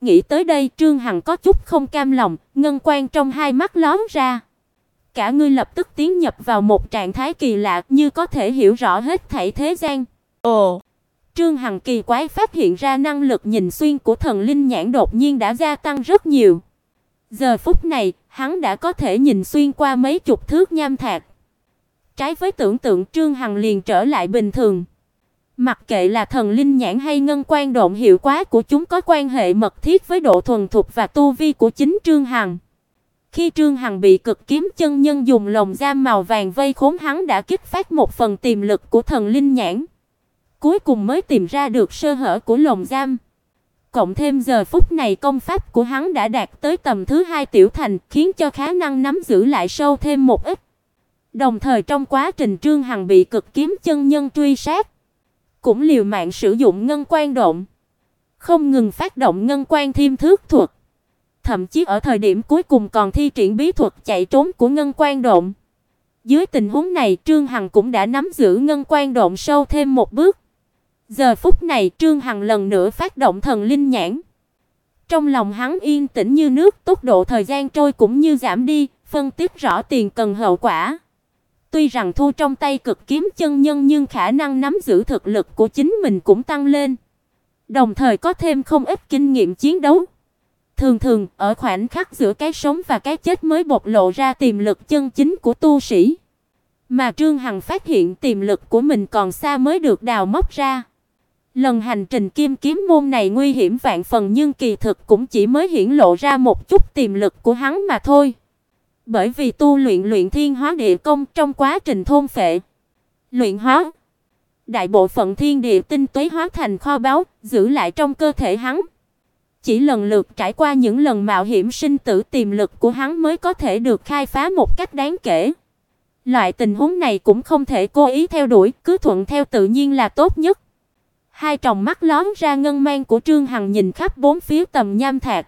Nghĩ tới đây, Trương Hằng có chút không cam lòng, ngân quang trong hai mắt lóe ra. Cả người lập tức tiến nhập vào một trạng thái kỳ lạ, như có thể hiểu rõ hết thảy thế gian. Ồ, Trương Hằng kỳ quái phát hiện ra năng lực nhìn xuyên của thần linh nhãn đột nhiên đã gia tăng rất nhiều. Giờ phút này, hắn đã có thể nhìn xuyên qua mấy chục thước nham thạch. Trái với tưởng tượng, Trương Hằng liền trở lại bình thường. Mặc kệ là thần linh nhãn hay ngân quan độn, hiệu quả của chúng có quan hệ mật thiết với độ thuần thục và tu vi của chính Trương Hằng. Khi Trương Hằng bị Cực Kiếm chân nhân dùng lồng giam màu vàng vây khốn, hắn đã kích phát một phần tiềm lực của thần linh nhãn. Cuối cùng mới tìm ra được sơ hở của lồng giam. Cộng thêm giờ phút này công pháp của hắn đã đạt tới tầm thứ 2 tiểu thành, khiến cho khả năng nắm giữ lại sâu thêm một ít. Đồng thời trong quá trình Trương Hằng bị Cực Kiếm chân nhân truy sát, cũng liều mạng sử dụng ngân quan độn, không ngừng phát động ngân quan thiêm thước thuật. Thậm chí ở thời điểm cuối cùng còn thi triển bí thuật chạy trốn của ngân quan độn. Dưới tình huống này, Trương Hằng cũng đã nắm giữ ngân quan độn sâu thêm một bước. Giờ phút này, Trương Hằng lần nữa phát động thần linh nhãn. Trong lòng hắn yên tĩnh như nước, tốc độ thời gian trôi cũng như giảm đi, phân tích rõ tiền cần hậu quả. Tuy rằng thu trong tay Cực Kiếm chân nhân, nhưng khả năng nắm giữ thực lực của chính mình cũng tăng lên. Đồng thời có thêm không ít kinh nghiệm chiến đấu. Thường thường, ở khoảnh khắc giữa cái sống và cái chết mới bộc lộ ra tiềm lực chân chính của tu sĩ. Mà Trương Hằng phát hiện tiềm lực của mình còn xa mới được đào móc ra. Lần hành trình kim kiếm môn này nguy hiểm vạn phần, nhưng kỳ thực cũng chỉ mới hiển lộ ra một chút tiềm lực của hắn mà thôi. Bởi vì tu luyện thiên hóa địa công, trong quá trình thôn phệ, luyện hóa, đại bộ phận thiên địa tinh túy hóa thành kho báu, giữ lại trong cơ thể hắn. Chỉ lần lượt trải qua những lần mạo hiểm sinh tử, tiềm lực của hắn mới có thể được khai phá một cách đáng kể. Loại tình huống này cũng không thể cố ý theo đuổi, cứ thuận theo tự nhiên là tốt nhất. Hai tròng mắt lóe ra ngân mang của Trương Hằng nhìn khắp bốn phía tầm nham thạch.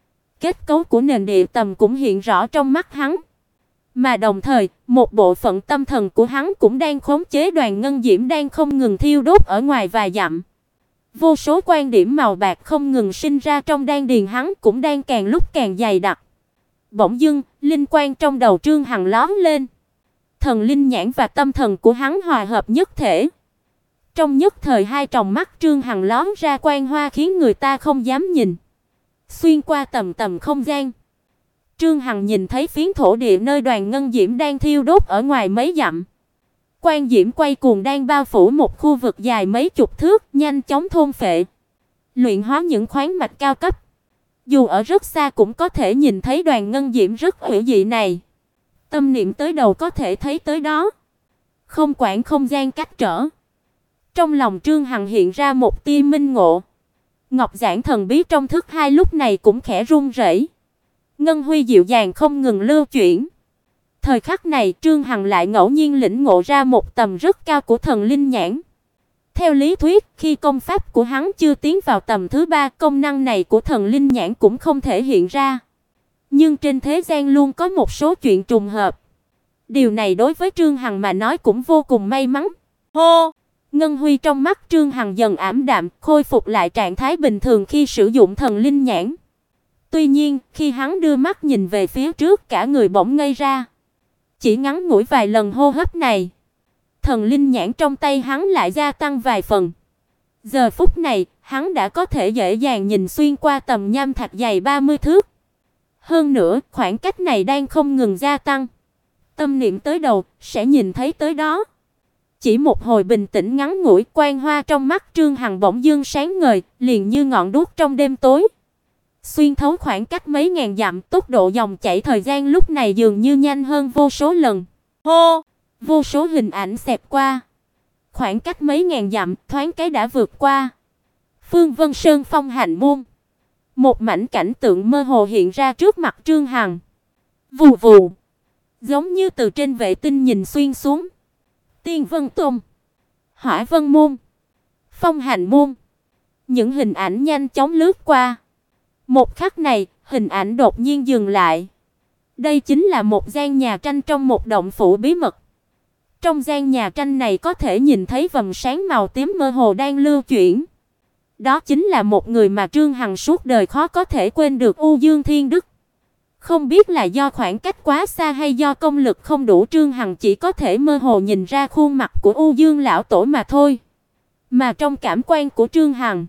Kết cấu của nền địa tầm cũng hiện rõ trong mắt hắn. Mà đồng thời, một bộ phận tâm thần của hắn cũng đang khống chế đoàn ngân diễm đang không ngừng thiêu đốt ở ngoài vài dặm. Vô số quan điểm màu bạc không ngừng sinh ra trong đan điền hắn, cũng đang càng lúc càng dày đặc. Bỗng dưng, linh quang trong đầu Trương Hằng lóe lên. Thần linh nhãn và tâm thần của hắn hòa hợp nhất thể. Trong nhất thời, hai tròng mắt Trương Hằng lóe ra quang hoa khiến người ta không dám nhìn. Xuyên qua tầm không gian, Trương Hằng nhìn thấy phiến thổ địa nơi đoàn ngân diễm đang thiêu đốt ở ngoài mấy dặm. Quang diễm quay cuồng đang bao phủ một khu vực dài mấy chục thước, nhanh chóng thôn phệ, luyện hóa những khoáng mạch cao cấp. Dù ở rất xa cũng có thể nhìn thấy đoàn ngân diễm rất hữu dị này. Tâm niệm tới đầu có thể thấy tới đó, không quản không gian cách trở. Trong lòng Trương Hằng hiện ra một tia minh ngộ. Ngọc giản thần bí trong thức hai lúc này cũng khẽ run rẩy. Ngân huy dịu dàng không ngừng lưu chuyển. Thời khắc này, Trương Hằng lại ngẫu nhiên lĩnh ngộ ra một tầm rất cao của thần linh nhãn. Theo lý thuyết, khi công pháp của hắn chưa tiến vào tầm thứ 3, công năng này của thần linh nhãn cũng không thể hiện ra. Nhưng trên thế gian luôn có một số chuyện trùng hợp. Điều này đối với Trương Hằng mà nói cũng vô cùng may mắn. Hô! Ngân huy trong mắt Trương Hằng dần ảm đạm, khôi phục lại trạng thái bình thường khi sử dụng thần linh nhãn. Tuy nhiên, khi hắn đưa mắt nhìn về phía trước, cả người bỗng ngây ra. Chỉ ngắn ngủi vài lần hô hấp này, thần linh nhãn trong tay hắn lại gia tăng vài phần. Giờ phút này, hắn đã có thể dễ dàng nhìn xuyên qua tầm nham thạch dày 30 thước. Hơn nữa, khoảng cách này đang không ngừng gia tăng. Tâm niệm tới đầu, sẽ nhìn thấy tới đó. Chỉ một hồi bình tĩnh ngắn ngủi, quang hoa trong mắt Trương Hằng bỗng dưng sáng ngời, liền như ngọn đuốc trong đêm tối. Xuyên thấu khoảng cách mấy ngàn dặm, tốc độ dòng chảy thời gian lúc này dường như nhanh hơn vô số lần. Hô! Vô số hình ảnh xẹt qua. Khoảng cách mấy ngàn dặm, thoáng cái đã vượt qua. Phương Vân Sơn Phong Hành Môn. Một mảnh cảnh tượng mơ hồ hiện ra trước mặt Trương Hằng. Vù vù. Giống như từ trên vệ tinh nhìn xuyên xuống. Tiên Vân Tông, Hỏa Vân Môn, Phong Hành Môn. Những hình ảnh nhanh chóng lướt qua. Một khắc này, hình ảnh đột nhiên dừng lại. Đây chính là một gian nhà tranh trong một động phủ bí mật. Trong gian nhà tranh này có thể nhìn thấy vầng sáng màu tím mơ hồ đang lưu chuyển. Đó chính là một người mà Trương Hằng suốt đời khó có thể quên được, U Dương Thiên Đức. Không biết là do khoảng cách quá xa hay do công lực không đủ, Trương Hằng chỉ có thể mơ hồ nhìn ra khuôn mặt của U Dương lão tổ mà thôi. Mà trong cảm quan của Trương Hằng,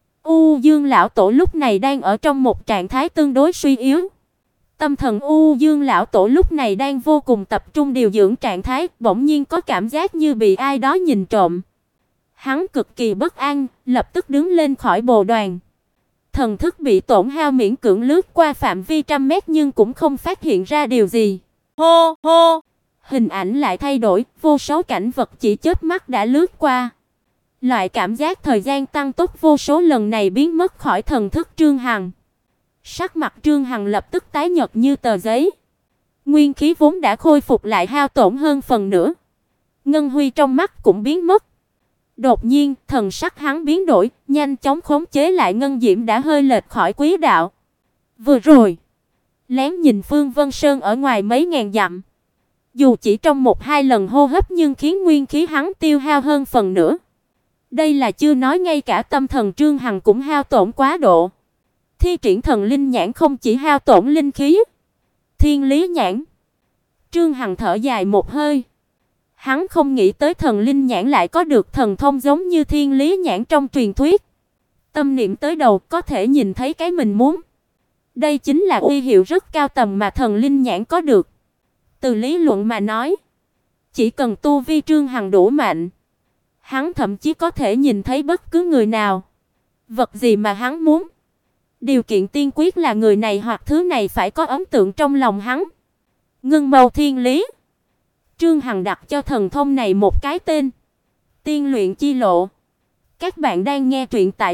U Dương lão tổ lúc này đang ở trong một trạng thái tương đối suy yếu. Tâm thần U Dương lão tổ lúc này đang vô cùng tập trung điều dưỡng trạng thái, bỗng nhiên có cảm giác như bị ai đó nhìn trộm. Hắn cực kỳ bất an, lập tức đứng lên khỏi bồ đoàn. Thần thức bị tổn hao, miễn cưỡng lướt qua phạm vi trăm mét nhưng cũng không phát hiện ra điều gì. Hô hô, hình ảnh lại thay đổi, vô số cảnh vật chỉ chớp mắt đã lướt qua. Loại cảm giác thời gian tăng tốc vô số lần này biến mất khỏi thần thức Trương Hằng. Sắc mặt Trương Hằng lập tức tái nhợt như tờ giấy. Nguyên khí vốn đã khôi phục lại hao tổn hơn phần nữa. Ngân huy trong mắt cũng biến mất. Đột nhiên, thần sắc hắn biến đổi, nhanh chóng khống chế lại ngân diễm đã hơi lệch khỏi quỹ đạo. Vừa rồi, lén nhìn Phương Vân Sơn ở ngoài mấy ngàn dặm. Dù chỉ trong 1-2 lần hô hấp nhưng khiến nguyên khí hắn tiêu hao hơn phần nữa. Đây là chưa nói ngay cả tâm thần Trương Hằng cũng hao tổn quá độ. Thi triển thần linh nhãn không chỉ hao tổn linh khí, thiên lý nhãn. Trương Hằng thở dài một hơi. Hắn không nghĩ tới thần linh nhãn lại có được thần thông giống như thiên lý nhãn trong truyền thuyết. Tâm niệm tới đầu có thể nhìn thấy cái mình muốn. Đây chính là uy hiệu rất cao tầm mà thần linh nhãn có được. Từ lý luận mà nói, chỉ cần tu vi Trương Hằng đủ mạnh, hắn thậm chí có thể nhìn thấy bất cứ người nào, vật gì mà hắn muốn. Điều kiện tiên quyết là người này hoặc thứ này phải có ấn tượng trong lòng hắn. Ngưng mâu thiên lý. Trương Hằng đặt cho thần thông này một cái tên: Tiên luyện chi lộ. Các bạn đang nghe truyện tại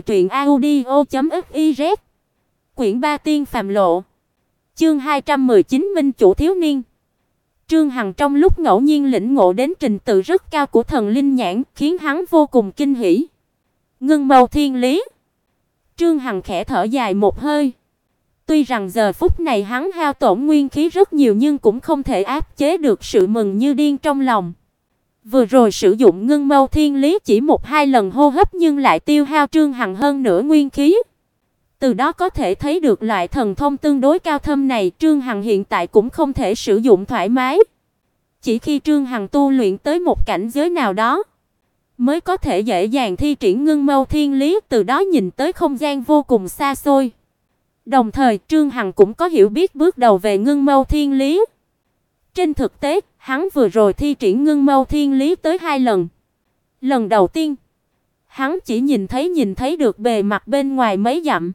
truyệnaudio.fiz. Quyển 3 Tiên phàm lộ. Chương 219 Minh chủ thiếu niên. Trương Hằng trong lúc ngẫu nhiên lĩnh ngộ đến trình tự rất cao của thần linh nhãn, khiến hắn vô cùng kinh hỉ. Ngưng mâu thiên lý. Trương Hằng khẽ thở dài một hơi. Tuy rằng giờ phút này hắn hao tổn nguyên khí rất nhiều nhưng cũng không thể áp chế được sự mừng như điên trong lòng. Vừa rồi sử dụng ngưng mâu thiên lý chỉ 1-2 lần hô hấp nhưng lại tiêu hao Trương Hằng hơn nửa nguyên khí. Từ đó có thể thấy được loại thần thông tương đối cao thâm này Trương Hằng hiện tại cũng không thể sử dụng thoải mái. Chỉ khi Trương Hằng tu luyện tới một cảnh giới nào đó, mới có thể dễ dàng thi triển ngưng mâu thiên lý, từ đó nhìn tới không gian vô cùng xa xôi. Đồng thời, Trương Hằng cũng có hiểu biết bước đầu về ngưng mâu thiên lý. Trên thực tế, hắn vừa rồi thi triển ngưng mâu thiên lý tới 2 lần. Lần đầu tiên, hắn chỉ nhìn thấy được bề mặt bên ngoài mấy dặm.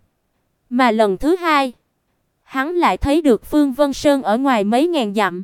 Mà lần thứ hai, hắn lại thấy được Phương Vân Sơn ở ngoài mấy ngàn dặm.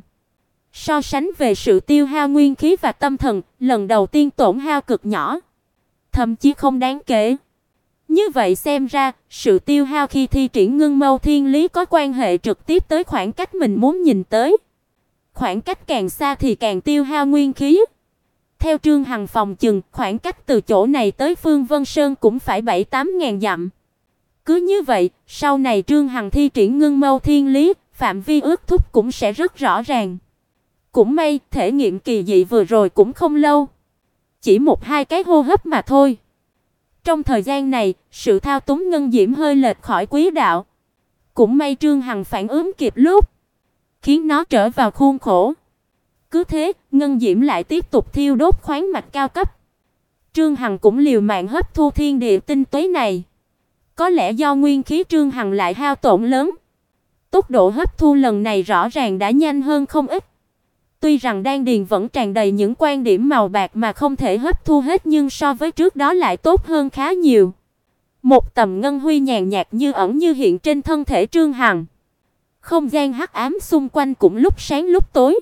So sánh về sự tiêu hao nguyên khí và tâm thần, lần đầu tiên tổn hao cực nhỏ, thậm chí không đáng kể. Như vậy xem ra, sự tiêu hao khi thi triển ngưng mâu thiên lý có quan hệ trực tiếp tới khoảng cách mình muốn nhìn tới. Khoảng cách càng xa thì càng tiêu hao nguyên khí. Theo Trương Hằng phòng chừng, khoảng cách từ chỗ này tới Phương Vân Sơn cũng phải 7-8 ngàn dặm. Cứ như vậy, sau này Trương Hằng thi triển ngưng mâu thiên lý, phạm vi ước thúc cũng sẽ rất rõ ràng. Cũng may, thể nghiệm kỳ dị vừa rồi cũng không lâu. Chỉ 1-2 cái hô hấp mà thôi. Trong thời gian này, sự thao túng ngân diễm hơi lệch khỏi quỹ đạo. Cũng may Trương Hằng phản ứng kịp lúc, khiến nó trở vào khuôn khổ. Cứ thế, ngân diễm lại tiếp tục thiêu đốt khoáng mạch cao cấp. Trương Hằng cũng liều mạng hấp thu thiên địa tinh túy này. Có lẽ do nguyên khí Trương Hằng lại hao tổn lớn, tốc độ hấp thu lần này rõ ràng đã nhanh hơn không ít. Tuy rằng đan điền vẫn tràn đầy những quan điểm màu bạc mà không thể hấp thu hết nhưng so với trước đó lại tốt hơn khá nhiều. Một tầm ngân huy nhàn nhạt như ẩn như hiện trên thân thể Trương Hằng. Không gian hắc ám xung quanh cũng lúc sáng lúc tối.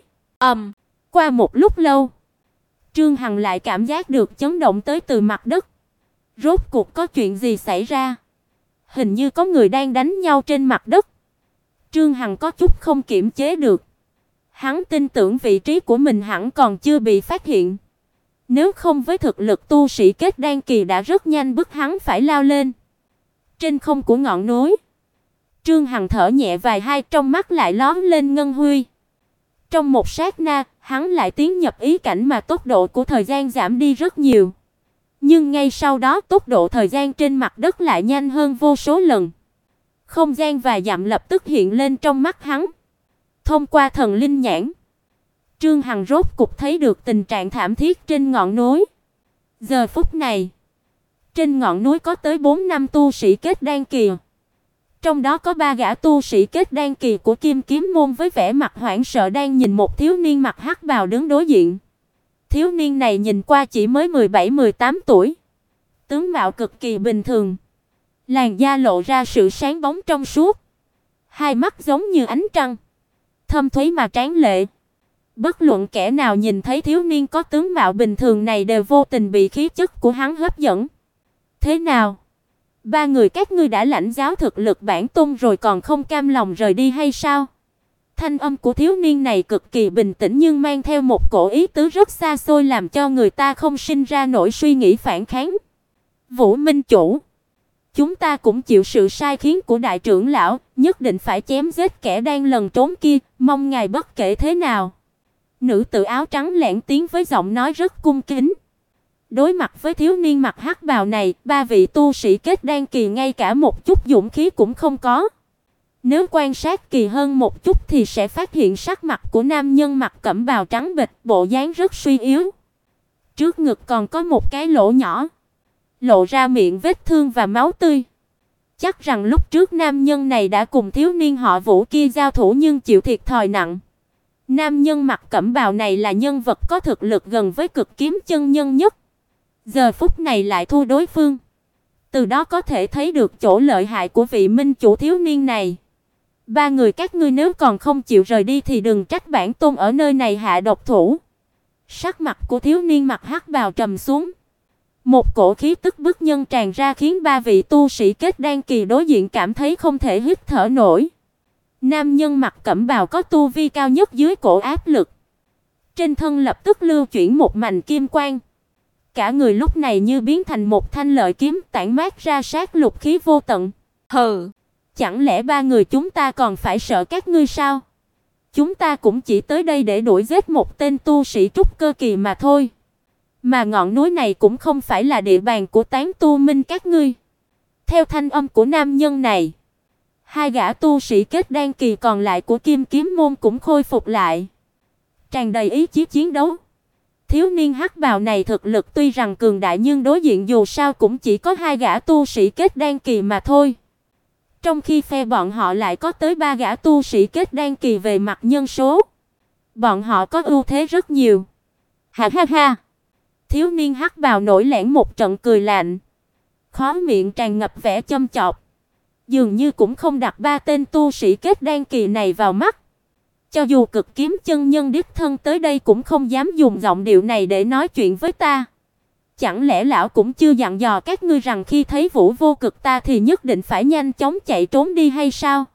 Qua một lúc lâu, Trương Hằng lại cảm giác được chấn động tới từ mặt đất. Rốt cuộc có chuyện gì xảy ra? Hình như có người đang đánh nhau trên mặt đất. Trương Hằng có chút không kiểm chế được. Hắn tin tưởng vị trí của mình hẳn còn chưa bị phát hiện. Nếu không với thực lực tu sĩ kết đan kỳ đã rất nhanh bức hắn phải lao lên. Trên không của ngọn núi, Trương Hằng thở nhẹ vài hai, trong mắt lại lóe lên ngân huy. Trong một sát na, hắn lại tiến nhập ý cảnh mà tốc độ của thời gian giảm đi rất nhiều. Nhưng ngay sau đó tốc độ thời gian trên mặt đất lại nhanh hơn vô số lần. Không gian vài dặm lập tức hiện lên trong mắt hắn. Thông qua thần linh nhãn, Trương Hằng rốt cục thấy được tình trạng thảm thiết trên ngọn núi. Giờ phút này, trên ngọn núi có tới 4 năm tu sĩ kết đan kỳ. Trong đó có 3 gã tu sĩ kết đan kỳ của Kim Kiếm môn với vẻ mặt hoảng sợ đang nhìn một thiếu niên mặc hắc bào đứng đối diện. Thiếu niên này nhìn qua chỉ mới 17-18 tuổi, tướng mạo cực kỳ bình thường, làn da lộ ra sự sáng bóng trong suốt, hai mắt giống như ánh trăng, thâm thúy mà tráng lệ. Bất luận kẻ nào nhìn thấy thiếu niên có tướng mạo bình thường này đều vô tình bị khí chất của hắn hấp dẫn. Thế nào? 3 người các ngươi đã lãnh giáo thực lực bản tôn rồi còn không cam lòng rời đi hay sao? Thanh âm của thiếu niên này cực kỳ bình tĩnh nhưng mang theo một cổ ý tứ rất xa xôi làm cho người ta không sinh ra nổi suy nghĩ phản kháng. Vũ Minh chủ, chúng ta cũng chịu sự sai khiến của đại trưởng lão, nhất định phải chém giết kẻ đang lẩn trốn kia, mong ngài bất kể thế nào. Nữ tử áo trắng lẻn tiếng với giọng nói rất cung kính. Đối mặt với thiếu niên mặc hắc bào này, 3 vị tu sĩ kết đan kỳ ngay cả một chút dũng khí cũng không có. Nếu quan sát kỳ hơn một chút thì sẽ phát hiện sắc mặt của nam nhân mặc cẩm bào trắng bệch, bộ dáng rất suy yếu. Trước ngực còn có một cái lỗ nhỏ, lộ ra miệng vết thương và máu tươi. Chắc rằng lúc trước nam nhân này đã cùng thiếu niên họ Vũ kia giao thủ nhưng chịu thiệt thòi nặng. Nam nhân mặc cẩm bào này là nhân vật có thực lực gần với cực kiếm chân nhân nhất. Giờ phút này lại thua đối phương. Từ đó có thể thấy được chỗ lợi hại của vị minh chủ thiếu niên này. 3 người các ngươi nếu còn không chịu rời đi thì đừng trách bản tôn ở nơi này hạ độc thủ. Sắc mặt của thiếu niên mặc hắc bào trầm xuống. Một cổ khí tức bức nhân tràn ra khiến 3 vị tu sĩ kết đan kỳ đối diện cảm thấy không thể hít thở nổi. Nam nhân mặc cẩm bào có tu vi cao nhất dưới cổ áp lực. Trên thân lập tức lưu chuyển một mảnh kim quang. Cả người lúc này như biến thành một thanh lợi kiếm tản mát ra sát lục khí vô tận. Hừ, chẳng lẽ 3 người chúng ta còn phải sợ các ngươi sao? Chúng ta cũng chỉ tới đây để đuổi giết một tên tu sĩ trúc cơ kỳ mà thôi. Mà ngọn núi này cũng không phải là địa bàn của Tán Tu Minh các ngươi. Theo thanh âm của nam nhân này, 2 gã tu sĩ kết đan kỳ còn lại của Kim Kiếm môn cũng khôi phục lại, tràn đầy ý chí chiến đấu. Thiếu niên hắc bào này thực lực tuy rằng cường đại nhưng đối diện dù sao cũng chỉ có 2 gã tu sĩ kết đan kỳ mà thôi. Trong khi phe bọn họ lại có tới 3 gã tu sĩ kết đan kỳ về mặt nhân số. Bọn họ có ưu thế rất nhiều. Ha ha ha. Thiếu niên hắc bào nổi lẽn một trận cười lạnh, khóe miệng tràn ngập vẻ châm chọc. Dường như cũng không đặt 3 tên tu sĩ kết đan kỳ này vào mắt. Cho dù cực kiếm chân nhân đích thân tới đây cũng không dám dùng giọng điệu này để nói chuyện với ta. Chẳng lẽ lão cũng chưa dặn dò các ngươi rằng khi thấy Vũ Vô Cực ta thì nhất định phải nhanh chóng chạy trốn đi hay sao?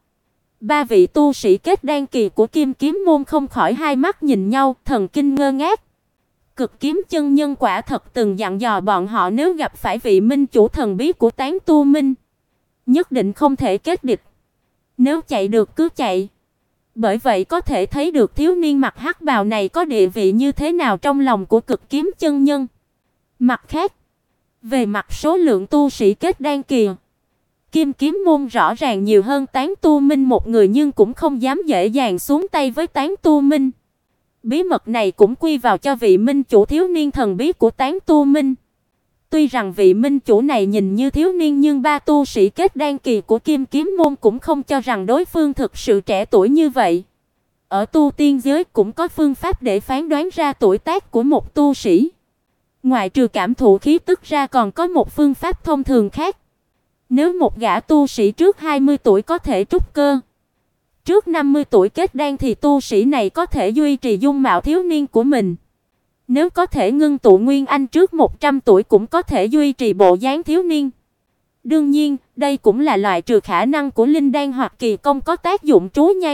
3 vị tu sĩ kết đan kỳ của Kim Kiếm môn không khỏi hai mắt nhìn nhau, thần kinh ngơ ngác. Cực kiếm chân nhân quả thật từng dặn dò bọn họ nếu gặp phải vị minh chủ thần bí của Tán Tu Minh, nhất định không thể kết địch. Nếu chạy được cứ chạy. Bởi vậy có thể thấy được thiếu niên mặc hắc bào này có địa vị như thế nào trong lòng của cực kiếm chân nhân. Mặt khác, về mặt số lượng tu sĩ kết đan kỳ, Kim Kiếm môn rõ ràng nhiều hơn Tán Tu Minh một người nhưng cũng không dám dễ dàng xuống tay với Tán Tu Minh. Bí mật này cũng quy vào cho vị minh chủ thiếu niên thần bí của Tán Tu Minh. Tuy rằng vị minh chủ này nhìn như thiếu niên nhưng 3 tu sĩ kết đan kỳ của Kim Kiếm môn cũng không cho rằng đối phương thực sự trẻ tuổi như vậy. Ở tu tiên giới cũng có phương pháp để phán đoán ra tuổi tác của một tu sĩ. Ngoại trừ cảm thụ khí tức ra còn có một phương pháp thông thường khác. Nếu một gã tu sĩ trước 20 tuổi có thể trúc cơ, trước 50 tuổi kết đan thì tu sĩ này có thể duy trì dung mạo thiếu niên của mình. Nếu có thể ngưng tụ nguyên anh trước 100 tuổi cũng có thể duy trì bộ dáng thiếu niên. Đương nhiên, đây cũng là loại trừ khả năng của linh đan hoặc kỳ công có tác dụng trú nhan.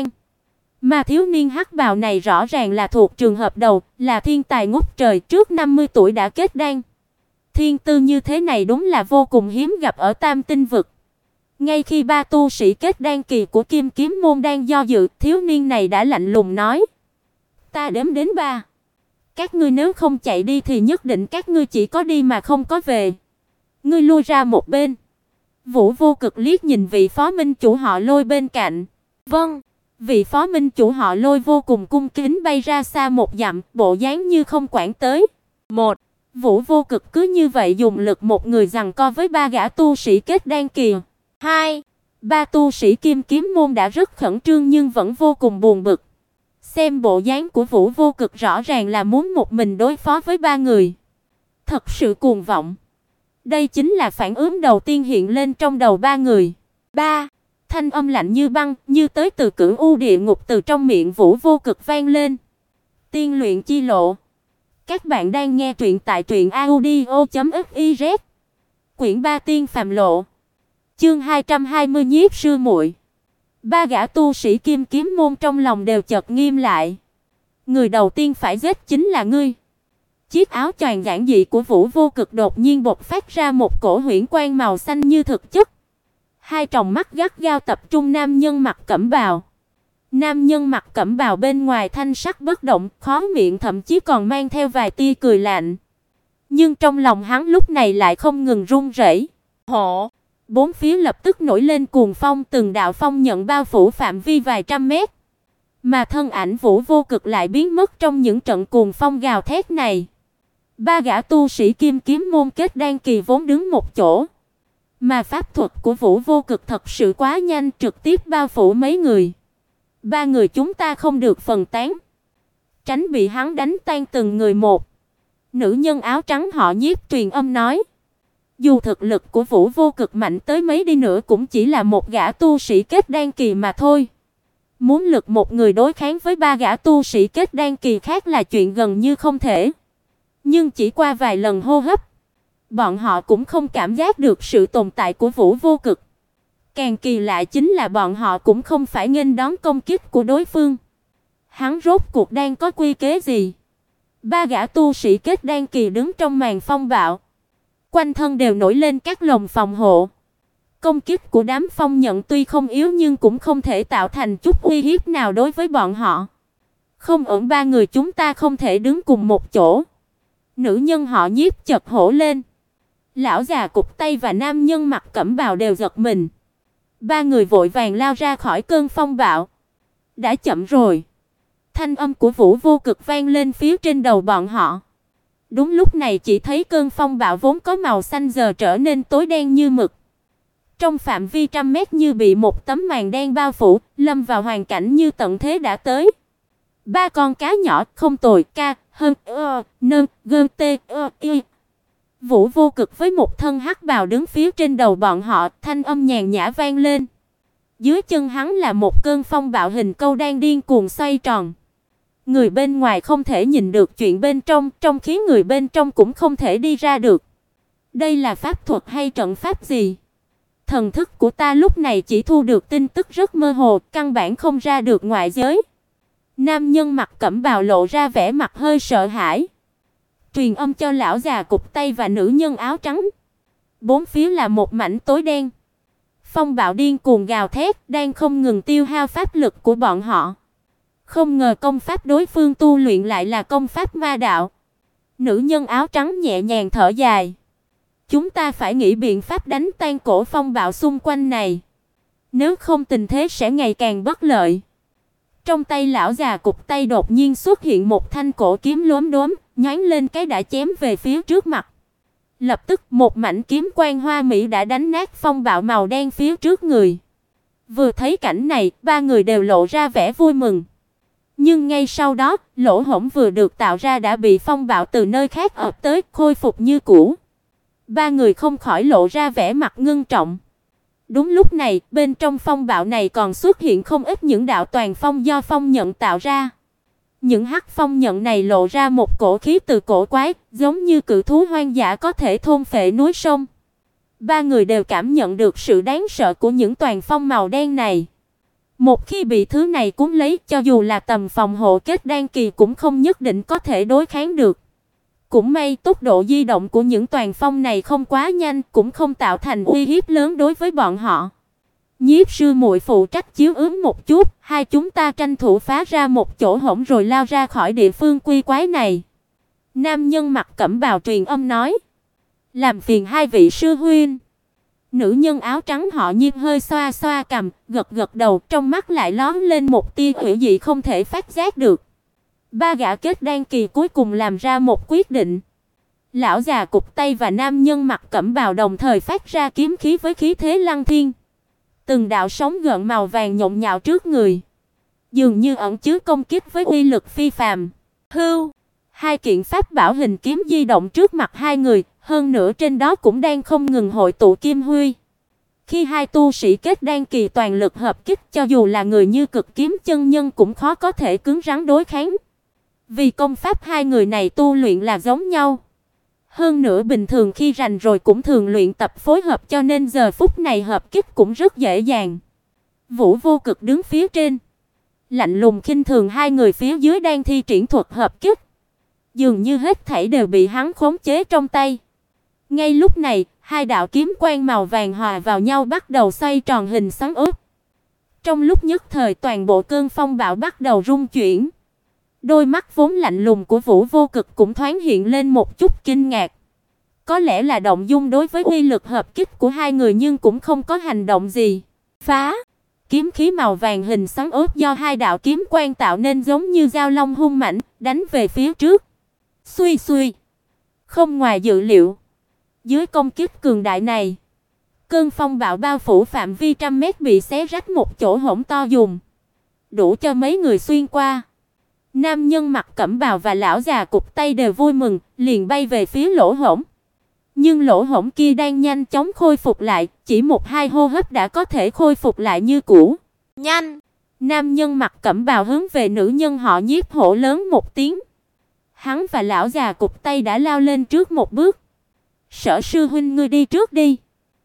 Mà thiếu niên hắc bào này rõ ràng là thuộc trường hợp đầu, là thiên tài ngút trời, trước 50 tuổi đã kết đan. Thiên tư như thế này đúng là vô cùng hiếm gặp ở Tam Tinh vực. Ngay khi 3 tu sĩ kết đan kỳ của Kim Kiếm môn đang do dự, thiếu niên này đã lạnh lùng nói: "Ta đếm đến 3. Các ngươi nếu không chạy đi thì nhất định các ngươi chỉ có đi mà không có về. Ngươi lui ra một bên. Vũ Vô Cực liếc nhìn vị phó minh chủ họ Lôi bên cạnh. Vâng. Vị phó minh chủ họ Lôi vô cùng cung kính bay ra xa một dặm, bộ dáng như không quản tới. Một, Vũ Vô Cực cứ như vậy dùng lực một người giằng co với ba gã tu sĩ kết đan kỳ. Hai, ba tu sĩ Kim Kiếm môn đã rất khẩn trương nhưng vẫn vô cùng buồn bực. Xem bộ dáng của Vũ Vô Cực rõ ràng là muốn một mình đối phó với ba người. Thật sự cuồng vọng. Đây chính là phản ứng đầu tiên hiện lên trong đầu ba người. Ba, thanh âm lạnh như băng, như tới từ cửu u địa ngục từ trong miệng Vũ Vô Cực vang lên. Tiên luyện chi lộ. Các bạn đang nghe truyện tại truyệnaudio.fiz. Quyển 3 Tiên phàm lộ. Chương 220 Nhiếp sư muội. Ba gã tu sĩ Kim Kiếm môn trong lòng đều chợt nghiêm lại. Người đầu tiên phải giết chính là ngươi. Chiếc áo choàng giản dị của Vũ Vô Cực đột nhiên bộc phát ra một cổ huyễn quang màu xanh như thực chất. Hai tròng mắt gắt gao tập trung nam nhân mặc cẩm bào. Nam nhân mặc cẩm bào bên ngoài thanh sắc bất động, khóe miệng thậm chí còn mang theo vài tia cười lạnh. Nhưng trong lòng hắn lúc này lại không ngừng run rẩy. Hổ, bốn phía lập tức nổi lên cuồng phong, từng đạo phong nhận bao phủ phạm vi vài trăm mét. Mà thân ảnh Vũ Vô Cực lại biến mất trong những trận cuồng phong gào thét này. Ba gã tu sĩ Kim Kiếm môn kết đan kỳ vốn đứng một chỗ, mà pháp thuật của Vũ Vô Cực thật sự quá nhanh, trực tiếp bao phủ mấy người. Ba người chúng ta không được phân tán, tránh bị hắn đánh tan từng người một. Nữ nhân áo trắng họ Nhiếp truyền âm nói. Dù thực lực của Vũ Vô Cực mạnh tới mấy đi nữa cũng chỉ là một gã tu sĩ kết đan kỳ mà thôi. Muốn lực một người đối kháng với ba gã tu sĩ kết đan kỳ khác là chuyện gần như không thể. Nhưng chỉ qua vài lần hô hấp, bọn họ cũng không cảm giác được sự tồn tại của Vũ Vô Cực. Càng kỳ lạ chính là bọn họ cũng không phải nghênh đón công kích của đối phương. Hắn rốt cuộc đang có quy kế gì? Ba gã tu sĩ kết đan kỳ đứng trong màn phong bạo, quanh thân đều nổi lên các lồng phòng hộ. Công kích của đám phong nhận tuy không yếu nhưng cũng không thể tạo thành chút uy hiếp nào đối với bọn họ. Không ổn, ba người chúng ta không thể đứng cùng một chỗ. Nữ nhân họ Nhiếp chợt hổ lên. Lão già cụt tay và nam nhân mặc cẩm bào đều giật mình. Ba người vội vàng lao ra khỏi cơn phong bạo. Đã chậm rồi. Thanh âm của Vũ Vô Cực vang lên phía trên đầu bọn họ. Đúng lúc này chỉ thấy cơn phong bạo vốn có màu xanh giờ trở nên tối đen như mực. Trong phạm vi trăm mét như bị một tấm màn đen bao phủ, lâm vào hoàn cảnh như tận thế đã tới. Ba con cá nhỏ không tồi, ca, hơn, nơn, gơn, tê, y. Vũ Vô Cực với một thân hắc bào đứng phía trên đầu bọn họ, thanh âm nhàn nhã vang lên. Dưới chân hắn là một cơn phong bạo hình câu đang điên cuồng xoay tròn. Người bên ngoài không thể nhìn được chuyện bên trong, trong khi người bên trong cũng không thể đi ra được. Đây là pháp thuật hay trận pháp gì? Thần thức của ta lúc này chỉ thu được tin tức rất mơ hồ, căn bản không ra được ngoại giới. Nam nhân mặc cẩm bào lộ ra vẻ mặt hơi sợ hãi. Truyền âm cho lão già cụt tay và nữ nhân áo trắng. Bốn phía là một mảnh tối đen. Phong bạo điên cuồng gào thét, đang không ngừng tiêu hao pháp lực của bọn họ. Không ngờ công pháp đối phương tu luyện lại là công pháp ma đạo. Nữ nhân áo trắng nhẹ nhàng thở dài. Chúng ta phải nghĩ biện pháp đánh tan cổ phong bạo xung quanh này. Nếu không tình thế sẽ ngày càng bất lợi. Trong tay lão già cụt tay đột nhiên xuất hiện một thanh cổ kiếm lốm đốm, nhoáng lên cái đã chém về phía trước mặt. Lập tức một mảnh kiếm quang hoa mỹ đã đánh nát phong bạo màu đen phía trước người. Vừa thấy cảnh này, ba người đều lộ ra vẻ vui mừng. Nhưng ngay sau đó, lỗ hổng vừa được tạo ra đã bị phong bạo từ nơi khác ập tới, khôi phục như cũ. Ba người không khỏi lộ ra vẻ mặt ngưng trọng. Đúng lúc này, bên trong phong bạo này còn xuất hiện không ít những đạo toàn phong do phong nhận tạo ra. Những hắc phong nhận này lộ ra một cổ khí từ cổ quái, giống như cự thú hoang dã có thể thôn phệ núi sông. Ba người đều cảm nhận được sự đáng sợ của những toàn phong màu đen này. Một khi bị thứ này cuốn lấy, cho dù là tầm phòng hộ kết đan kỳ cũng không nhất định có thể đối kháng được. Cũng may tốc độ di động của những toàn phong này không quá nhanh, cũng không tạo thành uy hiếp lớn đối với bọn họ. Nhiếp sư muội phụ trách chiếu ứng một chút, hai chúng ta tranh thủ phá ra một chỗ hổng rồi lao ra khỏi địa phương quy quái này. Nam nhân mặc cẩm bào truyền âm nói: "Làm phiền hai vị sư huynh." Nữ nhân áo trắng họ Nhiếp hơi xoa xoa cằm, gật gật đầu, trong mắt lại lóe lên một tia hủy dị không thể phát giác được. Ba gã kết đan kỳ cuối cùng làm ra một quyết định. Lão già cụt tay và nam nhân mặc cẩm bào đồng thời phát ra kiếm khí với khí thế lăng thiên. Từng đạo sóng gợn màu vàng nhộn nhạo trước người, dường như ẩn chứa công kích với uy lực phi phàm. Hưu, hai kiện pháp bảo hình kiếm di động trước mặt hai người, hơn nữa trên đó cũng đang không ngừng hội tụ kim huy. Khi hai tu sĩ kết đan kỳ toàn lực hợp kích, cho dù là người như Cực Kiếm chân nhân cũng khó có thể cứng rắn đối kháng. Vì công pháp hai người này tu luyện là giống nhau. Hơn nữa bình thường khi rảnh rồi cũng thường luyện tập phối hợp, cho nên giờ phút này hợp kích cũng rất dễ dàng. Vũ Vô Cực đứng phía trên, lạnh lùng khinh thường hai người phía dưới đang thi triển thuật hợp kích. Dường như hết thảy đều bị hắn khống chế trong tay. Ngay lúc này, hai đạo kiếm quang màu vàng hòa vào nhau bắt đầu xoay tròn hình xoắn ốc. Trong lúc nhất thời toàn bộ cơn phong bạo bắt đầu rung chuyển. Đôi mắt vốn lạnh lùng của Vũ Vô Cực cũng thoáng hiện lên một chút kinh ngạc. Có lẽ là động dung đối với uy lực hợp kích của hai người nhưng cũng không có hành động gì. Phá! Kiếm khí màu vàng hình xoắn ốc do hai đạo kiếm quang tạo nên giống như dao long hung mãnh, đánh về phía trước. Xuy xuy! Không ngoài dự liệu, dưới công kích cường đại này, cơn phong bạo bao phủ phạm vi trăm mét bị xé rách một chỗ hổng to dùng, đủ cho mấy người xuyên qua. Nam nhân mặc cẩm bào và lão già cụt tay đều vui mừng, liền bay về phía lỗ hổng. Nhưng lỗ hổng kia đang nhanh chóng khôi phục lại, chỉ một hai hô hấp đã có thể khôi phục lại như cũ. Nhanh! Nam nhân mặc cẩm bào hướng về nữ nhân họ Nhiếp hô lớn một tiếng. Hắn và lão già cụt tay đã lao lên trước một bước. Sở sư huynh ngươi đi trước đi.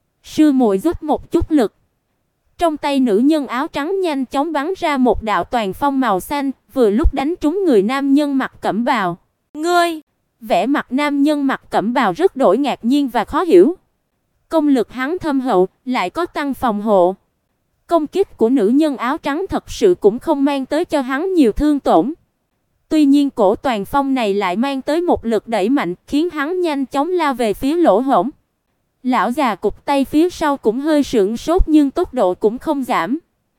Sư muội giúp một chút lực. Trong tay nữ nhân áo trắng nhanh chóng bắn ra một đạo toàn phong màu xanh, vừa lúc đánh trúng người nam nhân mặc cẩm bào. Ngươi! Vẻ mặt nam nhân mặc cẩm bào rất đổi ngạc nhiên và khó hiểu. Công lực hắn thâm hậu, lại có tăng phòng hộ. Công kích của nữ nhân áo trắng thật sự cũng không mang tới cho hắn nhiều thương tổn. Tuy nhiên cổ toàn phong này lại mang tới một lực đẩy mạnh, khiến hắn nhanh chóng lao về phía lỗ hổng. Lão già cụt tay phía sau cũng hơi sững sốt nhưng tốc độ cũng không giảm.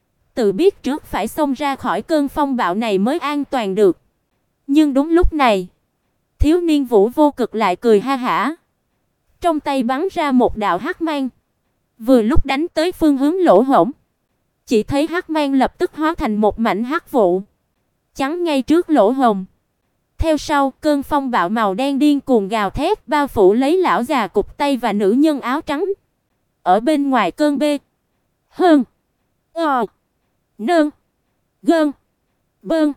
Tự biết trước phải xông ra khỏi cơn phong bạo này mới an toàn được. Nhưng đúng lúc này, thiếu niên Vũ Vô Cực lại cười ha hả. Trong tay bắn ra một đạo hắc mang, vừa lúc đánh tới phương hướng lỗ hổng. Chỉ thấy hắc mang lập tức hóa thành một mảnh hắc vụ, chắn ngay trước lỗ hổng. Theo sau, cơn phong bạo màu đen điên cuồng gào thét bao phủ lấy lão già cụt tay và nữ nhân áo trắng. Ở bên ngoài cơn bê, hơn, nơn, gơn, bơn,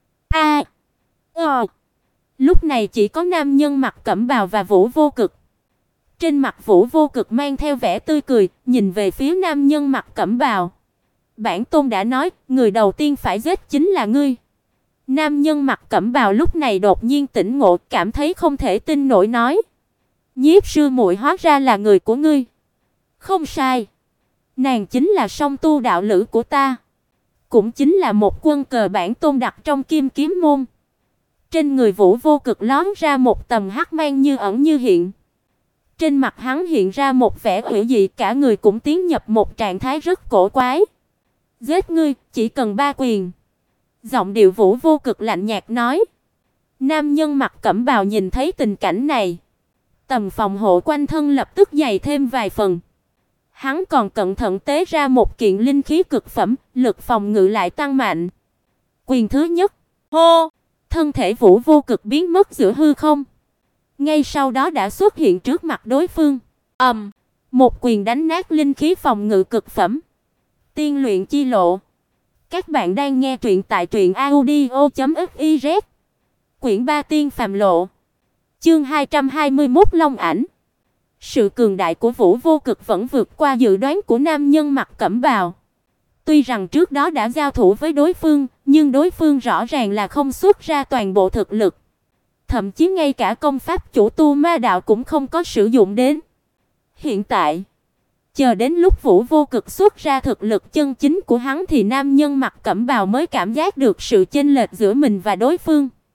lúc này chỉ có nam nhân mặc cẩm bào và Vũ Vô Cực. Trên mặt Vũ Vô Cực mang theo vẻ tươi cười, nhìn về phía nam nhân mặc cẩm bào. Bản tôn đã nói, người đầu tiên phải giết chính là ngươi. Nam nhân mặc cẩm bào lúc này đột nhiên tỉnh ngộ, cảm thấy không thể tin nổi nói: Nhiếp sư muội hóa ra là người của ngươi. Không sai, nàng chính là song tu đạo lữ của ta, cũng chính là một quân cờ bản tôn đặt trong Kim Kiếm môn. Trên người Vũ Vô Cực lóe ra một tầng hắc mang như ẩn như hiện. Trên mặt hắn hiện ra một vẻ hủy dị, cả người cũng tiến nhập một trạng thái rất cổ quái. Giết ngươi, chỉ cần 3 quyền. Giọng điệu Vũ Vô Cực lạnh nhạt nói. Nam nhân mặc cẩm bào nhìn thấy tình cảnh này, tầm phòng hộ quanh thân lập tức dày thêm vài phần. Hắn còn cẩn thận tế ra một kiện linh khí cực phẩm, lực phòng ngự lại tăng mạnh. Quyền thứ nhất, hô, thân thể Vũ Vô Cực biến mất giữa hư không. Ngay sau đó đã xuất hiện trước mặt đối phương. Một quyền đánh nát linh khí phòng ngự cực phẩm. Tiên luyện chi lộ. Các bạn đang nghe truyện tại truyệnaudio.fiz. Quyển 3 Tiên phàm lộ. Chương 221 Long ảnh. Sự cường đại của Vũ Vô Cực vẫn vượt qua dự đoán của nam nhân mặc cẩm bào. Tuy rằng trước đó đã giao thủ với đối phương, nhưng đối phương rõ ràng là không xuất ra toàn bộ thực lực. Thậm chí ngay cả công pháp chủ tu ma đạo cũng không có sử dụng đến. Hiện tại, chờ đến lúc Vũ Vô Cực xuất ra thực lực chân chính của hắn thì nam nhân mặc cẩm bào mới cảm giác được sự chênh lệch giữa mình và đối phương.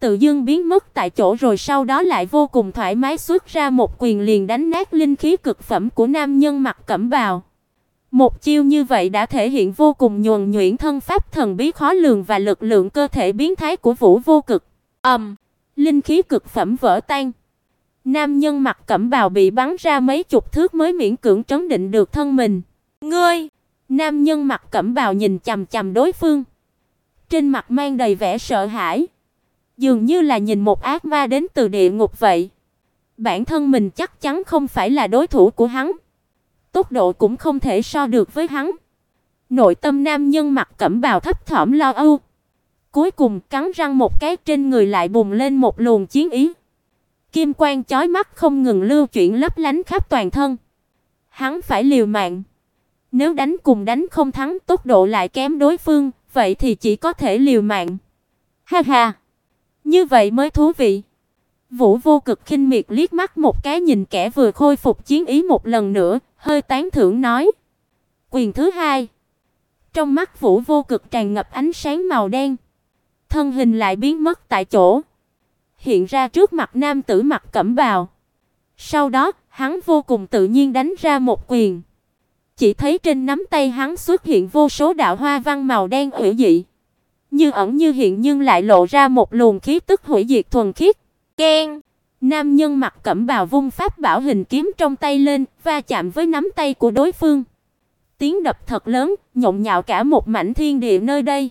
tự dưng biến mất tại chỗ rồi sau đó lại vô cùng thoải mái xuất ra một quyền liền đánh nát linh khí cực phẩm của nam nhân mặc cẩm bào. Một chiêu như vậy đã thể hiện vô cùng nhuần nhuyễn thân pháp thần bí khó lường và lực lượng cơ thể biến thái của Vũ Vô Cực. Linh khí cực phẩm vỡ tan. Nam nhân mặc cẩm bào bị bắn ra mấy chục thước mới miễn cưỡng trấn định được thân mình. Ngươi! Nam nhân mặc cẩm bào nhìn chằm chằm đối phương, trên mặt mang đầy vẻ sợ hãi, dường như là nhìn một ác ma đến từ địa ngục vậy. Bản thân mình chắc chắn không phải là đối thủ của hắn, tốc độ cũng không thể so được với hắn. Nội tâm nam nhân mặc cẩm bào thấp thỏm lo âu. Cuối cùng cắn răng một cái, trên người lại bùng lên một luồng chiến ý. Kim quang chói mắt không ngừng lưu chuyển lấp lánh khắp toàn thân. Hắn phải liều mạng. Nếu đánh cùng đánh không thắng, tốc độ lại kém đối phương, vậy thì chỉ có thể liều mạng. Ha ha, như vậy mới thú vị. Vũ Vô Cực khinh miệt liếc mắt một cái nhìn kẻ vừa khôi phục chiến ý một lần nữa, hơi tán thưởng nói. Quyền thứ hai. Trong mắt Vũ Vô Cực tràn ngập ánh sáng màu đen, thân hình lại biến mất tại chỗ, hiện ra trước mặt nam tử mặc cẩm bào. Sau đó, hắn vô cùng tự nhiên đánh ra một quyền. Chỉ thấy trên nắm tay hắn xuất hiện vô số đạo hoa văn màu đen hủy dị, như ẩn như hiện nhưng lại lộ ra một luồng khí tức hủy diệt thuần khiết. Keng! Nam nhân mặc cẩm bào vung pháp bảo hình kiếm trong tay lên, va chạm với nắm tay của đối phương. Tiếng đập thật lớn, nhộn nhạo cả một mảnh thiên địa nơi đây,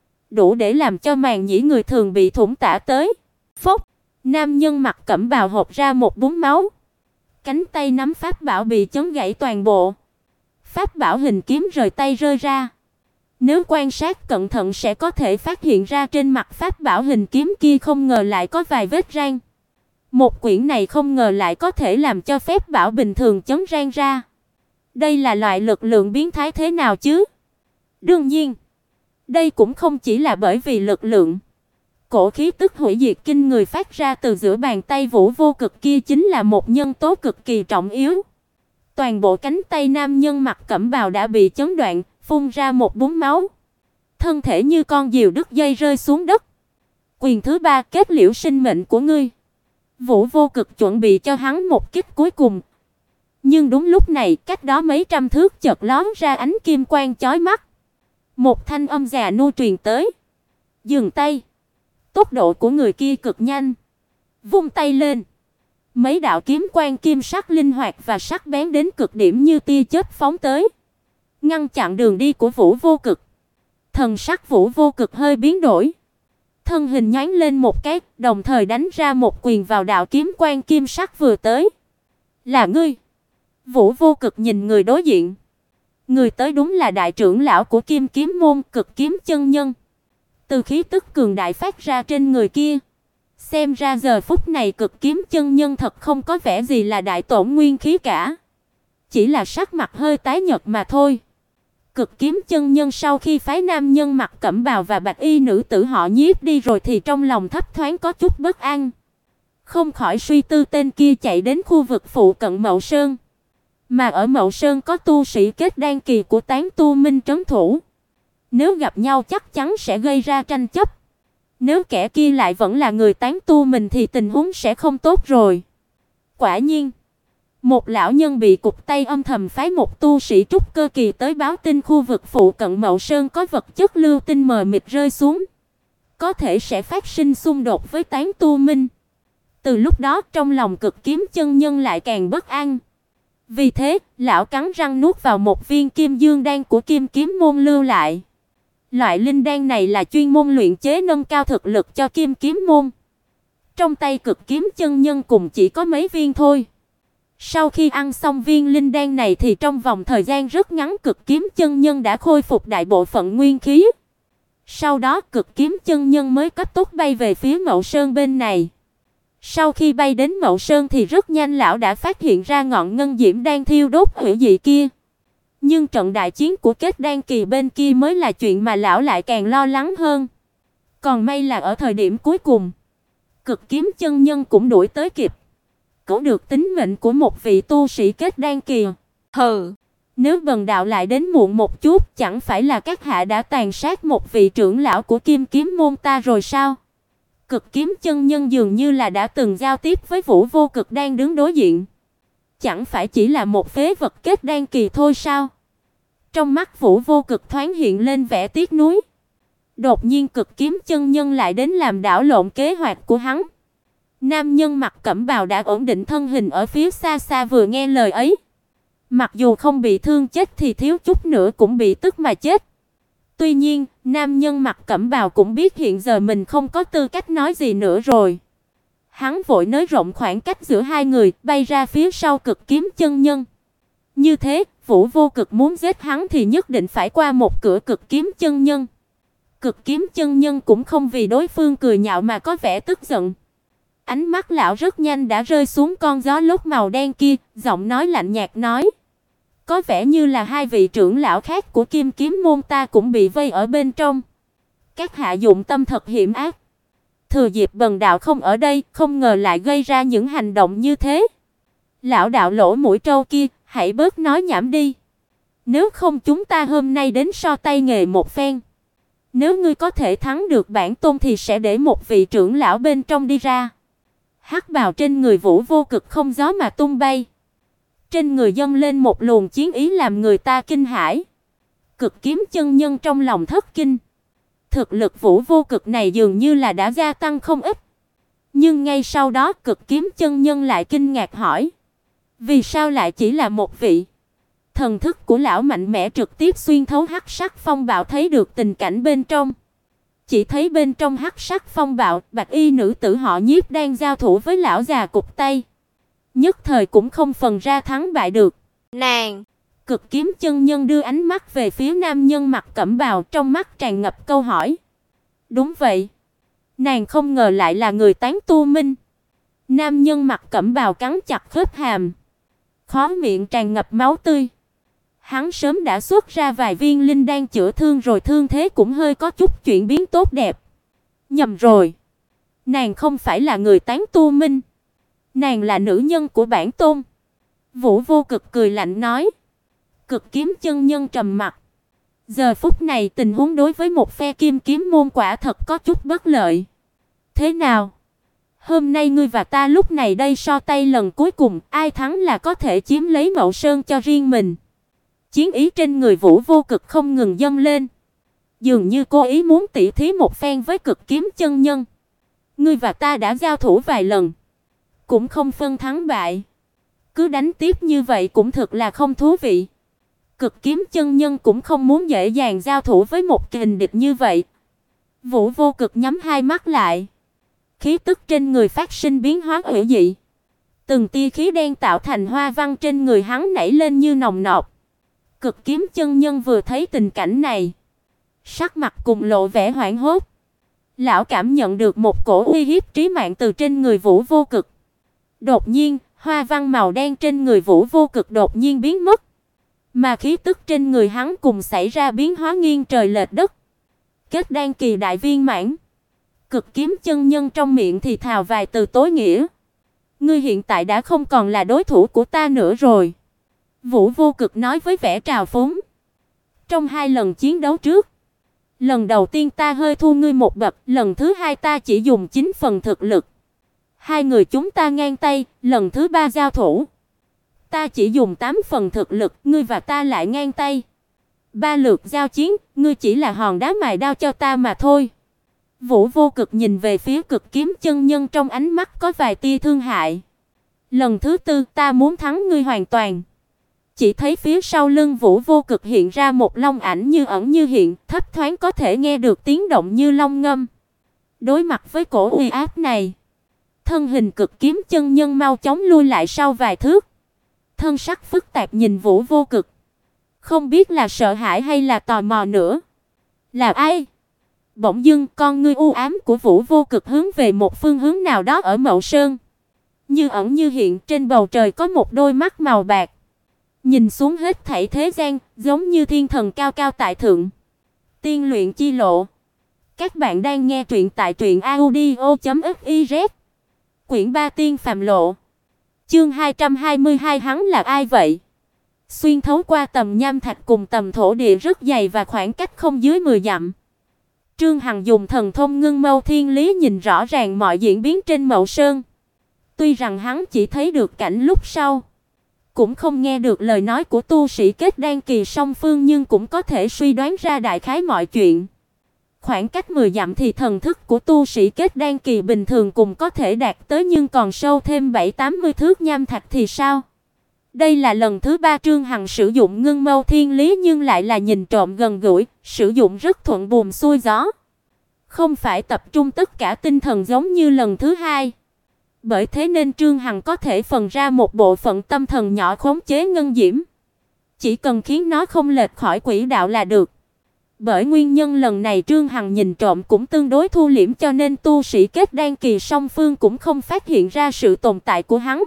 đủ để làm cho màng nhĩ người thường bị thủng tả tới. Phốc! Nam nhân mặc cẩm bào hộc ra một búng máu. Cánh tay nắm pháp bảo bị chấn gãy toàn bộ. Pháp bảo hình kiếm rời tay rơi ra. Nếu quan sát cẩn thận sẽ có thể phát hiện ra trên mặt pháp bảo hình kiếm kia không ngờ lại có vài vết rang. Một quyển này không ngờ lại có thể làm cho phép bảo bình thường chấn rang ra. Đây là loại lực lượng biến thái thế nào chứ? Đương nhiên, đây cũng không chỉ là bởi vì lực lượng. Cổ khí tức hủy diệt kinh người phát ra từ giữa bàn tay Vũ Vô Cực kia chính là một nhân tố cực kỳ trọng yếu. Toàn bộ cánh tay nam nhân mặc cẩm bào đã bị chấn đoạn, phun ra một búng máu. Thân thể như con diều đứt dây rơi xuống đất. Quyền thứ ba, kết liễu sinh mệnh của ngươi. Vũ Vô Cực chuẩn bị cho hắn một kích cuối cùng. Nhưng đúng lúc này, cách đó mấy trăm thước chợt lóe ra ánh kim quang chói mắt. Một thanh âm già nua truyền tới. Dừng tay. Tốc độ của người kia cực nhanh. Vung tay lên. Mấy đạo kiếm quang kim sắc linh hoạt và sắc bén đến cực điểm như tia chớp phóng tới, ngăn chặn đường đi của Vũ Vô Cực. Thần sắc Vũ Vô Cực hơi biến đổi, thân hình nhoáng lên một cái, đồng thời đánh ra một quyền vào đạo kiếm quang kim sắc vừa tới. Là ngươi? Vũ Vô Cực nhìn người đối diện. Người tới đúng là đại trưởng lão của Kim Kiếm môn, Cực Kiếm chân nhân. Từ khí tức cường đại phát ra trên người kia, xem ra giờ phút này Cực Kiếm chân nhân thật không có vẻ gì là đại tổn nguyên khí cả, chỉ là sắc mặt hơi tái nhợt mà thôi. Cực Kiếm chân nhân sau khi phái nam nhân mặc cẩm bào và bạch y nữ tử họ Nhiếp đi rồi thì trong lòng thấp thoáng có chút bất an, không khỏi suy tư tên kia chạy đến khu vực phụ cận Mậu Sơn, mà ở Mậu Sơn có tu sĩ kết đan kỳ của Tán Tu Minh trấn thủ, nếu gặp nhau chắc chắn sẽ gây ra tranh chấp. Nếu kẻ kia lại vẫn là người Tán Tu mình thì tình huống sẽ không tốt rồi. Quả nhiên, một lão nhân bị cụt tay âm thầm phái một tu sĩ trúc cơ kỳ tới báo tin khu vực phụ cận Mậu Sơn có vật chất lưu tinh mờ mịt rơi xuống, có thể sẽ phát sinh xung đột với Tán Tu Minh. Từ lúc đó trong lòng Cực Kiếm chân nhân lại càng bất an. Vì thế, lão cắn răng nuốt vào một viên kim dương đan của Kim Kiếm môn lưu lại. Loại linh đan này là chuyên môn luyện chế nâng cao thực lực cho Kim Kiếm môn. Trong tay Cực Kiếm chân nhân cùng chỉ có mấy viên thôi. Sau khi ăn xong viên linh đan này thì trong vòng thời gian rất ngắn Cực Kiếm chân nhân đã khôi phục đại bộ phận nguyên khí. Sau đó Cực Kiếm chân nhân mới cấp tốc bay về phía Mậu Sơn bên này. Sau khi bay đến Mậu Sơn thì rất nhanh lão đã phát hiện ra ngọn ngân diễm đang thiêu đốt hủy dị kia. Nhưng trận đại chiến của kết đan kỳ bên kia mới là chuyện mà lão lại càng lo lắng hơn. Còn may là ở thời điểm cuối cùng, Cực Kiếm chân nhân cũng đuổi tới kịp, cứu được tính mệnh của một vị tu sĩ kết đan kỳ. Hừ, nếu bần đạo lại đến muộn một chút, chẳng phải là các hạ đã tàn sát một vị trưởng lão của Kim Kiếm môn ta rồi sao? Cực Kiếm chân nhân dường như là đã từng giao tiếp với Vũ Vô Cực đang đứng đối diện. Chẳng phải chỉ là một phế vật kết đan kỳ thôi sao? Trong mắt Vũ Vô Cực thoáng hiện lên vẻ tiếc nuối. Đột nhiên Cực Kiếm chân nhân lại đến làm đảo lộn kế hoạch của hắn. Nam nhân mặc cẩm bào đã ổn định thân hình ở phía xa xa vừa nghe lời ấy. Mặc dù không bị thương chết thì thiếu chút nữa cũng bị tức mà chết. Tuy nhiên, nam nhân mặc cẩm bào cũng biết hiện giờ mình không có tư cách nói gì nữa rồi. Hắn vội nới rộng khoảng cách giữa hai người, bay ra phía sau Cực Kiếm chân nhân. Như thế, Vũ Vô Cực muốn giết hắn thì nhất định phải qua một cửa Cực Kiếm chân nhân. Cực Kiếm chân nhân cũng không vì đối phương cười nhạo mà có vẻ tức giận. Ánh mắt lão rất nhanh đã rơi xuống con gió lốc màu đen kia, giọng nói lạnh nhạt nói: "Có vẻ như là hai vị trưởng lão khác của Kim Kiếm môn ta cũng bị vây ở bên trong. Các hạ dụng tâm thật hiểm ác. Thừa dịp bần đạo không ở đây, không ngờ lại gây ra những hành động như thế. Lão đạo lỗ mũi trâu kia, hãy bớt nói nhảm đi. Nếu không chúng ta hôm nay đến so tay nghề một phen. Nếu ngươi có thể thắng được bản tôn thì sẽ để một vị trưởng lão bên trong đi ra." Hắc bào trên người Vũ Vô Cực không gió mà tung bay. Trên người dâng lên một luồng chiến ý làm người ta kinh hãi. Cực Kiếm chân nhân trong lòng thất kinh. Thực lực Vũ Vô Cực này dường như là đã gia tăng không ít. Nhưng ngay sau đó Cực Kiếm chân nhân lại kinh ngạc hỏi: "Vì sao lại chỉ là một vị?" Thần thức của lão mạnh mẽ trực tiếp xuyên thấu hắc sắc phong bạo thấy được tình cảnh bên trong. Chỉ thấy bên trong hắc sắc phong bạo, bạch y nữ tử họ Nhiếp đang giao thủ với lão già cụt tay. Nhất thời cũng không phần ra thắng bại được. "Nàng!" Cực Kiếm chân nhân đưa ánh mắt về phía nam nhân mặc cẩm bào, trong mắt tràn ngập câu hỏi. "Đúng vậy. Nàng không ngờ lại là người tán tu minh." Nam nhân mặc cẩm bào cắn chặt khớp hàm, khóe miệng tràn ngập máu tươi. Hắn sớm đã xuất ra vài viên linh đan chữa thương rồi, thương thế cũng hơi có chút chuyển biến tốt đẹp. "Nhầm rồi. Nàng không phải là người tán tu minh. Nàng là nữ nhân của bản tôn." Vũ Vô Cực cười lạnh nói. Cực Kiếm chân nhân trầm mặc. Giờ phút này tình huống đối với một phe Kim Kiếm môn quả thật có chút bất lợi. "Thế nào? Hôm nay ngươi và ta lúc này đây so tay lần cuối cùng, ai thắng là có thể chiếm lấy Mậu Sơn cho riêng mình." Chiến ý trên người Vũ Vô Cực không ngừng dâng lên, dường như cố ý muốn tỉ thí một phen với Cực Kiếm chân nhân. "Ngươi và ta đã giao thủ vài lần, cũng không phân thắng bại. Cứ đánh tiếp như vậy cũng thực là không thú vị." Cực Kiếm chân nhân cũng không muốn dễ dàng giao thủ với một kình địch như vậy. Vũ Vô Cực nhắm hai mắt lại, khí tức trên người phát sinh biến hóa hủy dị. Từng tia khí đen tạo thành hoa văn trên người hắn nảy lên như nòng nọc. Cực Kiếm chân nhân vừa thấy tình cảnh này, sắc mặt cùng lộ vẻ hoảng hốt. Lão cảm nhận được một cổ uy hiếp trí mạng từ trên người Vũ Vô Cực. Đột nhiên, hoa văn màu đen trên người Vũ Vô Cực đột nhiên biến mất, mà khí tức trên người hắn cùng xảy ra biến hóa nghiêng trời lệch đất. Kết đan kỳ đại viên mãn. Cực Kiếm chân nhân trong miệng thì thào vài từ tối nghĩa. "Ngươi hiện tại đã không còn là đối thủ của ta nữa rồi." Vũ Vô Cực nói với vẻ trào phúng. "Trong hai lần chiến đấu trước, lần đầu tiên ta hơi thua ngươi một bậc, lần thứ hai ta chỉ dùng 9 phần thực lực. Hai người chúng ta ngang tay, lần thứ ba giao thủ, ta chỉ dùng 8 phần thực lực, ngươi và ta lại ngang tay. Ba lượt giao chiến, ngươi chỉ là hòn đá mài đao cho ta mà thôi." Vũ Vô Cực nhìn về phía Cực Kiếm chân nhân, trong ánh mắt có vài tia thương hại. "Lần thứ tư ta muốn thắng ngươi hoàn toàn." Chỉ thấy phía sau lưng Vũ Vô Cực hiện ra một long ảnh như ẩn như hiện, thấp thoáng có thể nghe được tiếng động như long ngâm. Đối mặt với cổ uy áp này, thân hình Cực Kiếm chân nhân mau chóng lui lại sau vài thước. Thân sắc phức tạp nhìn Vũ Vô Cực, không biết là sợ hãi hay là tò mò nữa. "Là ai?" Bỗng dưng con ngươi u ám của Vũ Vô Cực hướng về một phương hướng nào đó ở Mậu Sơn. Như ẩn như hiện, trên bầu trời có một đôi mắt màu bạc, nhìn xuống hết thảy thế gian, giống như thiên thần cao cao tại thượng. Tiên luyện chi lộ. Các bạn đang nghe truyện tại truyệnaudio.fiz. Quyển 3 Tiên phàm lộ. Chương 222, hắn là ai vậy? Xuyên thấu qua tầm nham thạch cùng tầm thổ địa rất dày và khoảng cách không dưới 10 dặm. Trương Hằng dùng thần thông ngưng mâu thiên lý nhìn rõ ràng mọi diễn biến trên Mậu Sơn. Tuy rằng hắn chỉ thấy được cảnh lúc sau, cũng không nghe được lời nói của tu sĩ kết đan kỳ song phương, nhưng cũng có thể suy đoán ra đại khái mọi chuyện. Khoảng cách 10 dặm thì thần thức của tu sĩ kết đan kỳ bình thường cũng có thể đạt tới, nhưng còn sâu thêm 7-80 thước nham thạch thì sao? Đây là lần thứ 3 Trương Hằng sử dụng ngưng mâu thiên lý, nhưng lại là nhìn trộm gần gũi, sử dụng rất thuận buồm xuôi gió. Không phải tập trung tất cả tinh thần giống như lần thứ 2. Bởi thế nên Trương Hằng có thể phần ra một bộ phận tâm thần nhỏ khống chế ngân diễm. Chỉ cần khiến nó không lệch khỏi quỹ đạo là được. Bởi nguyên nhân lần này Trương Hằng nhìn trộm cũng tương đối thu liễm, cho nên tu sĩ kết đan kỳ song phương cũng không phát hiện ra sự tồn tại của hắn.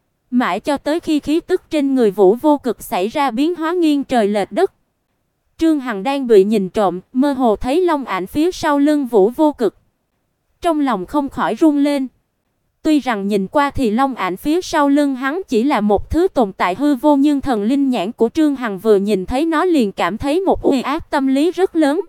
Mãi cho tới khi khí tức trên người Vũ Vô Cực xảy ra biến hóa nghiêng trời lệch đất, Trương Hằng đang bị nhìn trộm, mơ hồ thấy long ảnh phía sau lưng Vũ Vô Cực. Trong lòng không khỏi run lên. Tuy rằng nhìn qua thì long ảnh phía sau lưng hắn chỉ là một thứ tồn tại hư vô, nhưng thần linh nhãn của Trương Hằng vừa nhìn thấy nó liền cảm thấy một uy áp tâm lý rất lớn.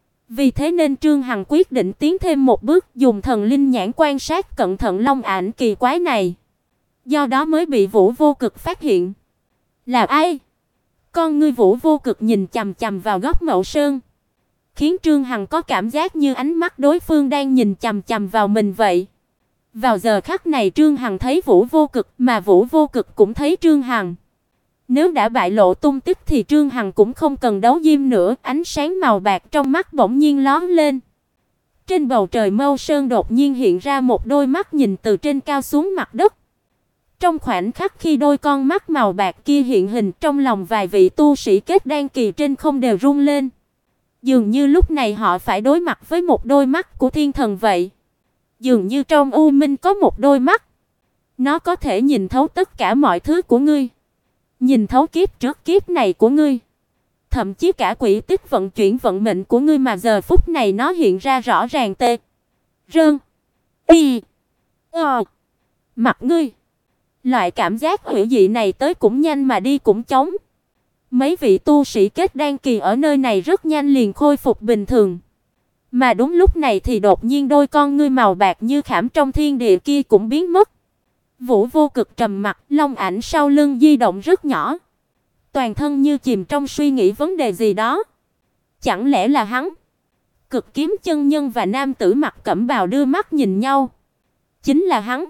Vì thế nên Trương Hằng quyết định tiến thêm một bước, dùng thần linh nhãn quan sát cẩn thận long ảnh kỳ quái này. Do đó mới bị Vũ Vô Cực phát hiện. Là ai? Con ngươi Vũ Vô Cực nhìn chằm chằm vào góc Mậu Sơn, khiến Trương Hằng có cảm giác như ánh mắt đối phương đang nhìn chằm chằm vào mình vậy. Vào giờ khắc này Trương Hằng thấy Vũ Vô Cực, mà Vũ Vô Cực cũng thấy Trương Hằng. Nếu đã bại lộ tung tích thì Trương Hằng cũng không cần đấu diêm nữa. Ánh sáng màu bạc trong mắt bỗng nhiên lóe lên. Trên bầu trời Mâu Sơn đột nhiên hiện ra một đôi mắt nhìn từ trên cao xuống mặt đất. Trong khoảnh khắc khi đôi con mắt màu bạc kia hiện hình, trong lòng vài vị tu sĩ kết đan kỳ trên không đều run lên. Dường như lúc này họ phải đối mặt với một đôi mắt của thiên thần vậy. Dường như trong u minh có một đôi mắt, nó có thể nhìn thấu tất cả mọi thứ của ngươi, nhìn thấu kiếp trước kiếp này của ngươi, thậm chí cả quỹ tích vận chuyển vận mệnh của ngươi, mà giờ phút này nó hiện ra rõ ràng tê rơn y mặt ngươi. Loại cảm giác hữu dị này tới cũng nhanh mà đi cũng chóng. Mấy vị tu sĩ kết đan kỳ ở nơi này rất nhanh liền khôi phục bình thường. Mà đúng lúc này thì đột nhiên đôi con ngươi màu bạc như khảm trong thiên địa kia cũng biến mất. Vũ Vô Cực trầm mặc, long ảnh sau lưng di động rất nhỏ. Toàn thân như chìm trong suy nghĩ vấn đề gì đó. Chẳng lẽ là hắn? Cực Kiếm chân nhân và nam tử mặc cẩm bào đưa mắt nhìn nhau. Chính là hắn.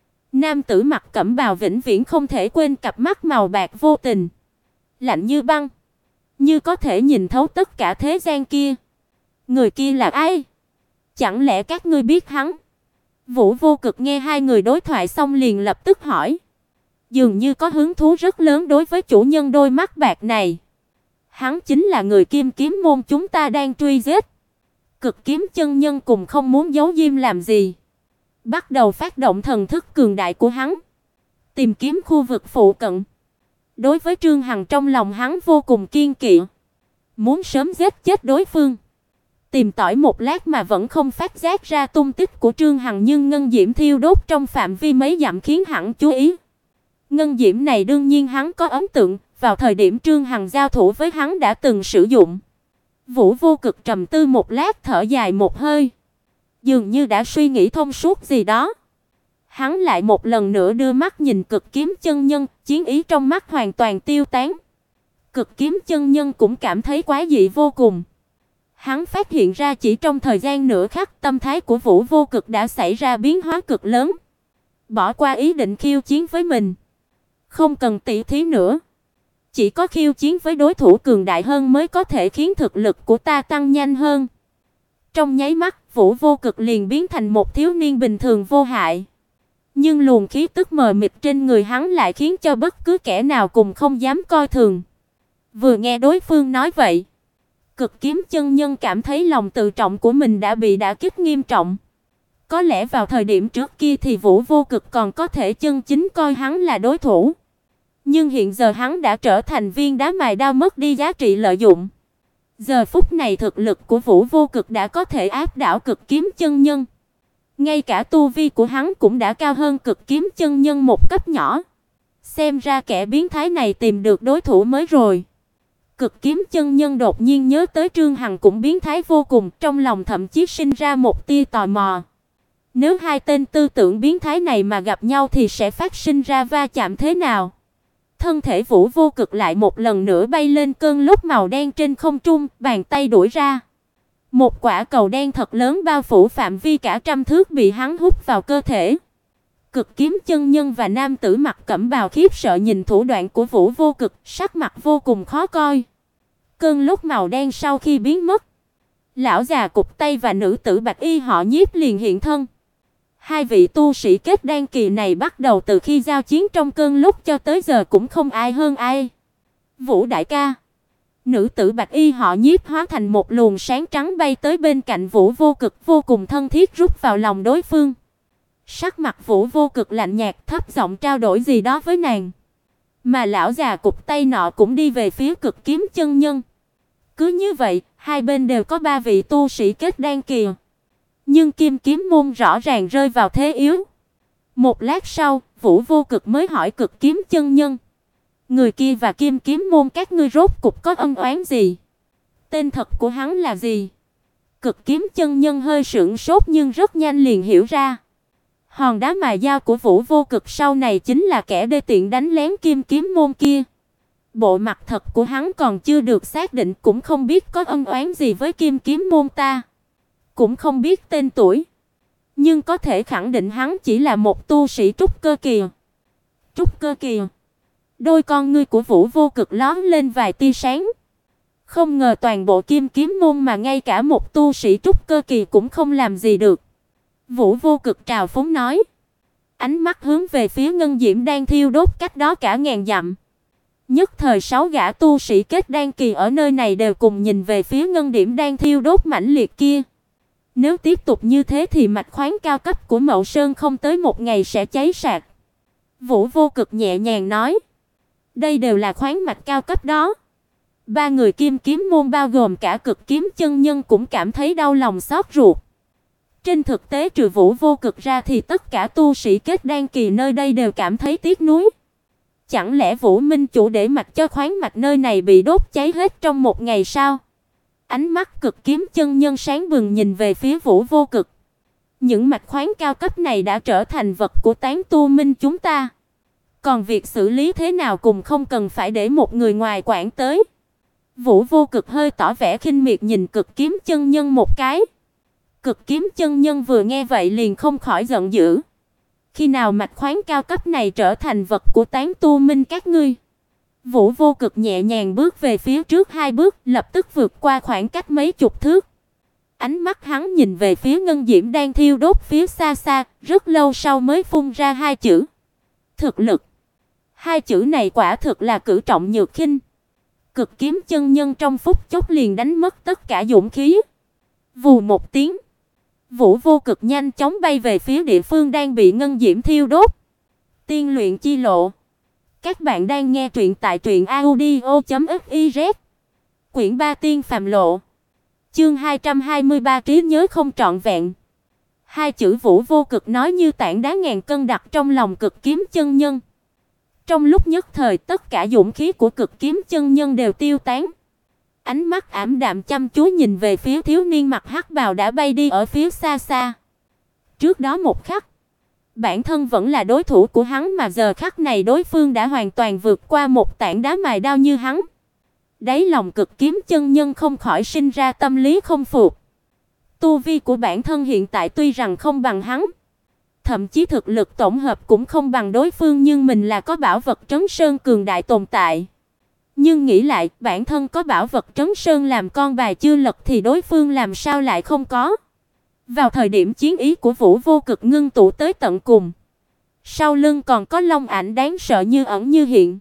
Nam tử mặc cẩm bào vĩnh viễn không thể quên cặp mắt màu bạc vô tình, lạnh như băng, như có thể nhìn thấu tất cả thế gian kia. Người kia là ai? Chẳng lẽ các ngươi biết hắn? Vũ Vô Cực nghe hai người đối thoại xong liền lập tức hỏi. Dường như có hứng thú rất lớn đối với chủ nhân đôi mắt bạc này. Hắn chính là người Kim Kiếm môn chúng ta đang truy giết. Cực Kiếm chân nhân cùng không muốn giấu diêm làm gì, bắt đầu phát động thần thức cường đại của hắn, tìm kiếm khu vực phụ cận. Đối với Trương Hằng trong lòng hắn vô cùng kiêng kỵ, muốn sớm giết chết đối phương. Tìm tỏi một lát mà vẫn không phát giác ra tung tích của Trương Hằng, nhưng ngân diễm thiêu đốt trong phạm vi mấy dặm khiến hắn chú ý. Ngân diễm này đương nhiên hắn có ấn tượng, vào thời điểm Trương Hằng giao thủ với hắn đã từng sử dụng. Vũ Vô Cực trầm tư một lát, thở dài một hơi, dường như đã suy nghĩ thông suốt gì đó. Hắn lại một lần nữa đưa mắt nhìn Cực Kiếm chân nhân, chiến ý trong mắt hoàn toàn tiêu tán. Cực Kiếm chân nhân cũng cảm thấy quái dị vô cùng. Hắn phát hiện ra chỉ trong thời gian nửa khắc, tâm thái của Vũ Vô Cực đã xảy ra biến hóa cực lớn. Bỏ qua ý định khiêu chiến với mình, không cần tỉ thí nữa. Chỉ có khiêu chiến với đối thủ cường đại hơn mới có thể khiến thực lực của ta tăng nhanh hơn. Trong nháy mắt, Vũ Vô Cực liền biến thành một thiếu niên bình thường vô hại. Nhưng luồng khí tức mờ mịt trên người hắn lại khiến cho bất cứ kẻ nào cùng không dám coi thường. Vừa nghe đối phương nói vậy, Cực Kiếm chân nhân cảm thấy lòng tự trọng của mình đã bị đả kích nghiêm trọng. Có lẽ vào thời điểm trước kia thì Vũ Vô Cực còn có thể chân chính coi hắn là đối thủ. Nhưng hiện giờ hắn đã trở thành viên đá mài đao, mất đi giá trị lợi dụng. Giờ phút này thực lực của Vũ Vô Cực đã có thể áp đảo Cực Kiếm chân nhân. Ngay cả tu vi của hắn cũng đã cao hơn Cực Kiếm chân nhân một cấp nhỏ. Xem ra kẻ biến thái này tìm được đối thủ mới rồi. Cực Kiếm chân nhân đột nhiên nhớ tới Trương Hằng cũng biến thái vô cùng, trong lòng thậm chí sinh ra một tia tò mò. Nếu hai tên tư tưởng biến thái này mà gặp nhau thì sẽ phát sinh ra va chạm thế nào? Thân thể Vũ Vô Cực lại một lần nữa bay lên cơn lốc màu đen trên không trung, bàn tay duỗi ra. Một quả cầu đen thật lớn bao phủ phạm vi cả trăm thước bị hắn hút vào cơ thể. Cực Kiếm chân nhân và nam tử mặc cẩm bào khiếp sợ nhìn thủ đoạn của Vũ Vô Cực, sắc mặt vô cùng khó coi. Cơn lốc màu đen sau khi biến mất, lão già cụt tay và nữ tử bạch y họ Nhiếp liền hiện thân. Hai vị tu sĩ kết đan kỳ này bắt đầu từ khi giao chiến trong cơn lốc cho tới giờ cũng không ai hơn ai. Vũ đại ca. Nữ tử bạch y họ Nhiếp hóa thành một luồng sáng trắng bay tới bên cạnh Vũ Vô Cực, vô cùng thân thiết rút vào lòng đối phương. Sắc mặt Vũ Vô Cực lạnh nhạt, thấp giọng trao đổi gì đó với nàng. Mà lão già cụt tay nọ cũng đi về phía Cực Kiếm chân nhân. Cứ như vậy, hai bên đều có ba vị tu sĩ kết đan kỳ. Nhưng Kim Kiếm môn rõ ràng rơi vào thế yếu. Một lát sau, Vũ Vô Cực mới hỏi Cực Kiếm chân nhân: người kia và Kim Kiếm môn các ngươi rốt cục có ân oán gì? Tên thật của hắn là gì? Cực Kiếm chân nhân hơi sững sốt nhưng rất nhanh liền hiểu ra. Hòn đá mài dao của Vũ Vô Cực sau này chính là kẻ đê tiện đánh lén Kim Kiếm môn kia. Bộ mặt thật của hắn còn chưa được xác định, cũng không biết có ân oán gì với Kim Kiếm môn ta, cũng không biết tên tuổi, nhưng có thể khẳng định hắn chỉ là một tu sĩ trúc cơ kỳ. Trúc cơ kỳ? Đôi con ngươi của Vũ Vô Cực lóe lên vài tia sáng. Không ngờ toàn bộ Kim Kiếm môn mà ngay cả một tu sĩ trúc cơ kỳ cũng không làm gì được. Vũ Vô Cực trào phúng nói, ánh mắt hướng về phía ngân diễm đang thiêu đốt cách đó cả ngàn dặm. Nhất thời 6 gã tu sĩ kết đan kỳ ở nơi này đều cùng nhìn về phía ngân điểm đang thiêu đốt mãnh liệt kia. Nếu tiếp tục như thế thì mạch khoáng cao cấp của Mậu Sơn không tới một ngày sẽ cháy sạch. Vũ Vô Cực nhẹ nhàng nói, đây đều là khoáng mạch cao cấp đó. Ba người Kim Kiếm môn bao gồm cả Cực Kiếm chân nhân cũng cảm thấy đau lòng xót ruột. Trên thực tế trừ Vũ Vô Cực ra thì tất cả tu sĩ kết đan kỳ nơi đây đều cảm thấy tiếc nuối. Chẳng lẽ Vũ Minh chủ để mặc cho khoáng mạch nơi này bị đốt cháy hết trong một ngày sao? Ánh mắt Cực Kiếm chân nhân sáng bừng nhìn về phía Vũ Vô Cực. Những mạch khoáng cao cấp này đã trở thành vật của tán tu minh chúng ta. Còn việc xử lý thế nào cũng không cần phải để một người ngoài quản tới. Vũ Vô Cực hơi tỏ vẻ khinh miệt nhìn Cực Kiếm chân nhân một cái. Cực Kiếm chân nhân vừa nghe vậy liền không khỏi giận dữ. Khi nào mạch khoáng cao cấp này trở thành vật của tán tu minh các ngươi? Vũ Vô Cực nhẹ nhàng bước về phía trước 2 bước, lập tức vượt qua khoảng cách mấy chục thước. Ánh mắt hắn nhìn về phía ngân diễm đang thiêu đốt phía xa xa, rất lâu sau mới phun ra 2 chữ: thực lực. 2 chữ này quả thực là cử trọng nhược khinh. Cực Kiếm chân nhân trong phút chốc liền đánh mất tất cả dũng khí. Vù một tiếng, Vũ Vô Cực nhanh chóng bay về phía địa phương đang bị ngân diễm thiêu đốt. Tiên luyện chi lộ. Các bạn đang nghe truyện tại truyệnaudio.fiz. Quyển 3 Tiên phàm lộ. Chương 223 trí nhớ không trọn vẹn. 2 chữ Vũ Vô Cực nói như tảng đá ngàn cân đặt trong lòng Cực Kiếm chân nhân. Trong lúc nhất thời tất cả dũng khí của Cực Kiếm chân nhân đều tiêu tán. Ánh mắt ảm đạm chăm chú nhìn về phía thiếu niên mặc hắc bào đã bay đi ở phía xa xa. Trước đó một khắc, bản thân vẫn là đối thủ của hắn mà giờ khắc này đối phương đã hoàn toàn vượt qua một tảng đá mài đao như hắn. Đáy lòng Cực Kiếm chân nhân không khỏi sinh ra tâm lý không phục. Tu vi của bản thân hiện tại tuy rằng không bằng hắn, thậm chí thực lực tổng hợp cũng không bằng đối phương, nhưng mình là có bảo vật Trấn Sơn cường đại tồn tại. Nhưng nghĩ lại, bản thân có bảo vật Trấn Sơn làm con bài chưa lật thì đối phương làm sao lại không có. Vào thời điểm chiến ý của Vũ Vô Cực ngưng tụ tới tận cùng, sau lưng còn có long ảnh đáng sợ như ẩn như hiện.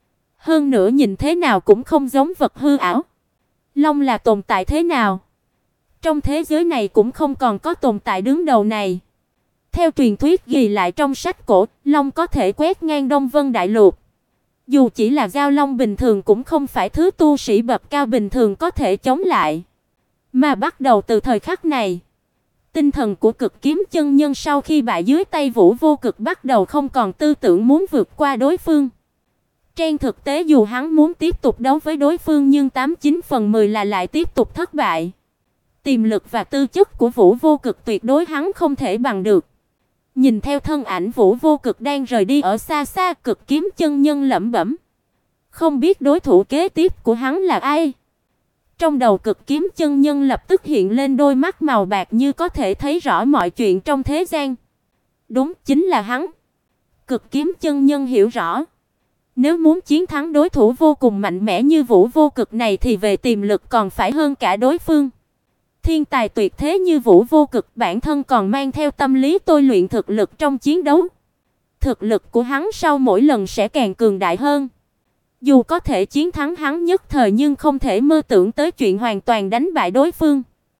Hơn nữa nhìn thế nào cũng không giống vật hư ảo. Long là tồn tại thế nào? Trong thế giới này cũng không còn có tồn tại đứng đầu này. Theo truyền thuyết ghi lại trong sách cổ, long có thể quét ngang Đông Vân Đại Lục. Dù chỉ là giao long bình thường cũng không phải thứ tu sĩ bậc cao bình thường có thể chống lại. Mà bắt đầu từ thời khắc này, tinh thần của Cực Kiếm chân nhân sau khi bại dưới tay Vũ Vô Cực bắt đầu không còn tư tưởng muốn vượt qua đối phương. Trên thực tế dù hắn muốn tiếp tục đấu với đối phương nhưng 89 phần 10 là lại tiếp tục thất bại. Tiềm lực và tư chất của Vũ Vô Cực tuyệt đối hắn không thể bằng được. Nhìn theo thân ảnh Vũ Vô Cực đang rời đi ở xa xa, Cực Kiếm chân nhân lẩm bẩm, không biết đối thủ kế tiếp của hắn là ai. Trong đầu Cực Kiếm chân nhân lập tức hiện lên đôi mắt màu bạc như có thể thấy rõ mọi chuyện trong thế gian. Đúng, chính là hắn. Cực Kiếm chân nhân hiểu rõ, nếu muốn chiến thắng đối thủ vô cùng mạnh mẽ như Vũ Vô Cực này thì về tiềm lực còn phải hơn cả đối phương. Thiên tài tuyệt thế như Vũ Vô Cực bản thân còn mang theo tâm lý tôi luyện thực lực trong chiến đấu. Thực lực của hắn sau mỗi lần sẽ càng cường đại hơn. Dù có thể chiến thắng hắn nhất thời nhưng không thể mơ tưởng tới chuyện hoàn toàn đánh bại đối phương.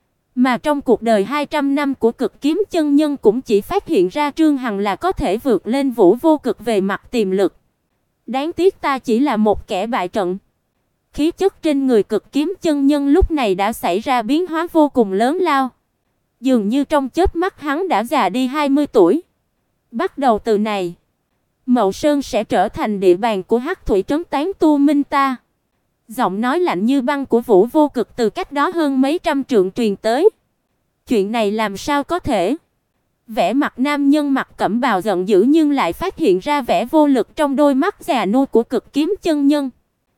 Mà trong cuộc đời 200 năm của Cực Kiếm chân nhân cũng chỉ phát hiện ra Trương Hằng là có thể vượt lên Vũ Vô Cực về mặt tiềm lực. Đáng tiếc ta chỉ là một kẻ bại trận. Khí chất trên người Cực Kiếm chân nhân lúc này đã xảy ra biến hóa vô cùng lớn lao. Dường như trong chớp mắt hắn đã già đi 20 tuổi. Bắt đầu từ này, Mậu Sơn sẽ trở thành địa bàn của Hắc Thủy trấn Tán Tu Minh ta. Giọng nói lạnh như băng của Vũ Vô Cực từ cách đó hơn mấy trăm trượng truyền tới. Chuyện này làm sao có thể? Vẻ mặt nam nhân mặc cẩm bào giận dữ nhưng lại phát hiện ra vẻ vô lực trong đôi mắt già nua của Cực Kiếm chân nhân.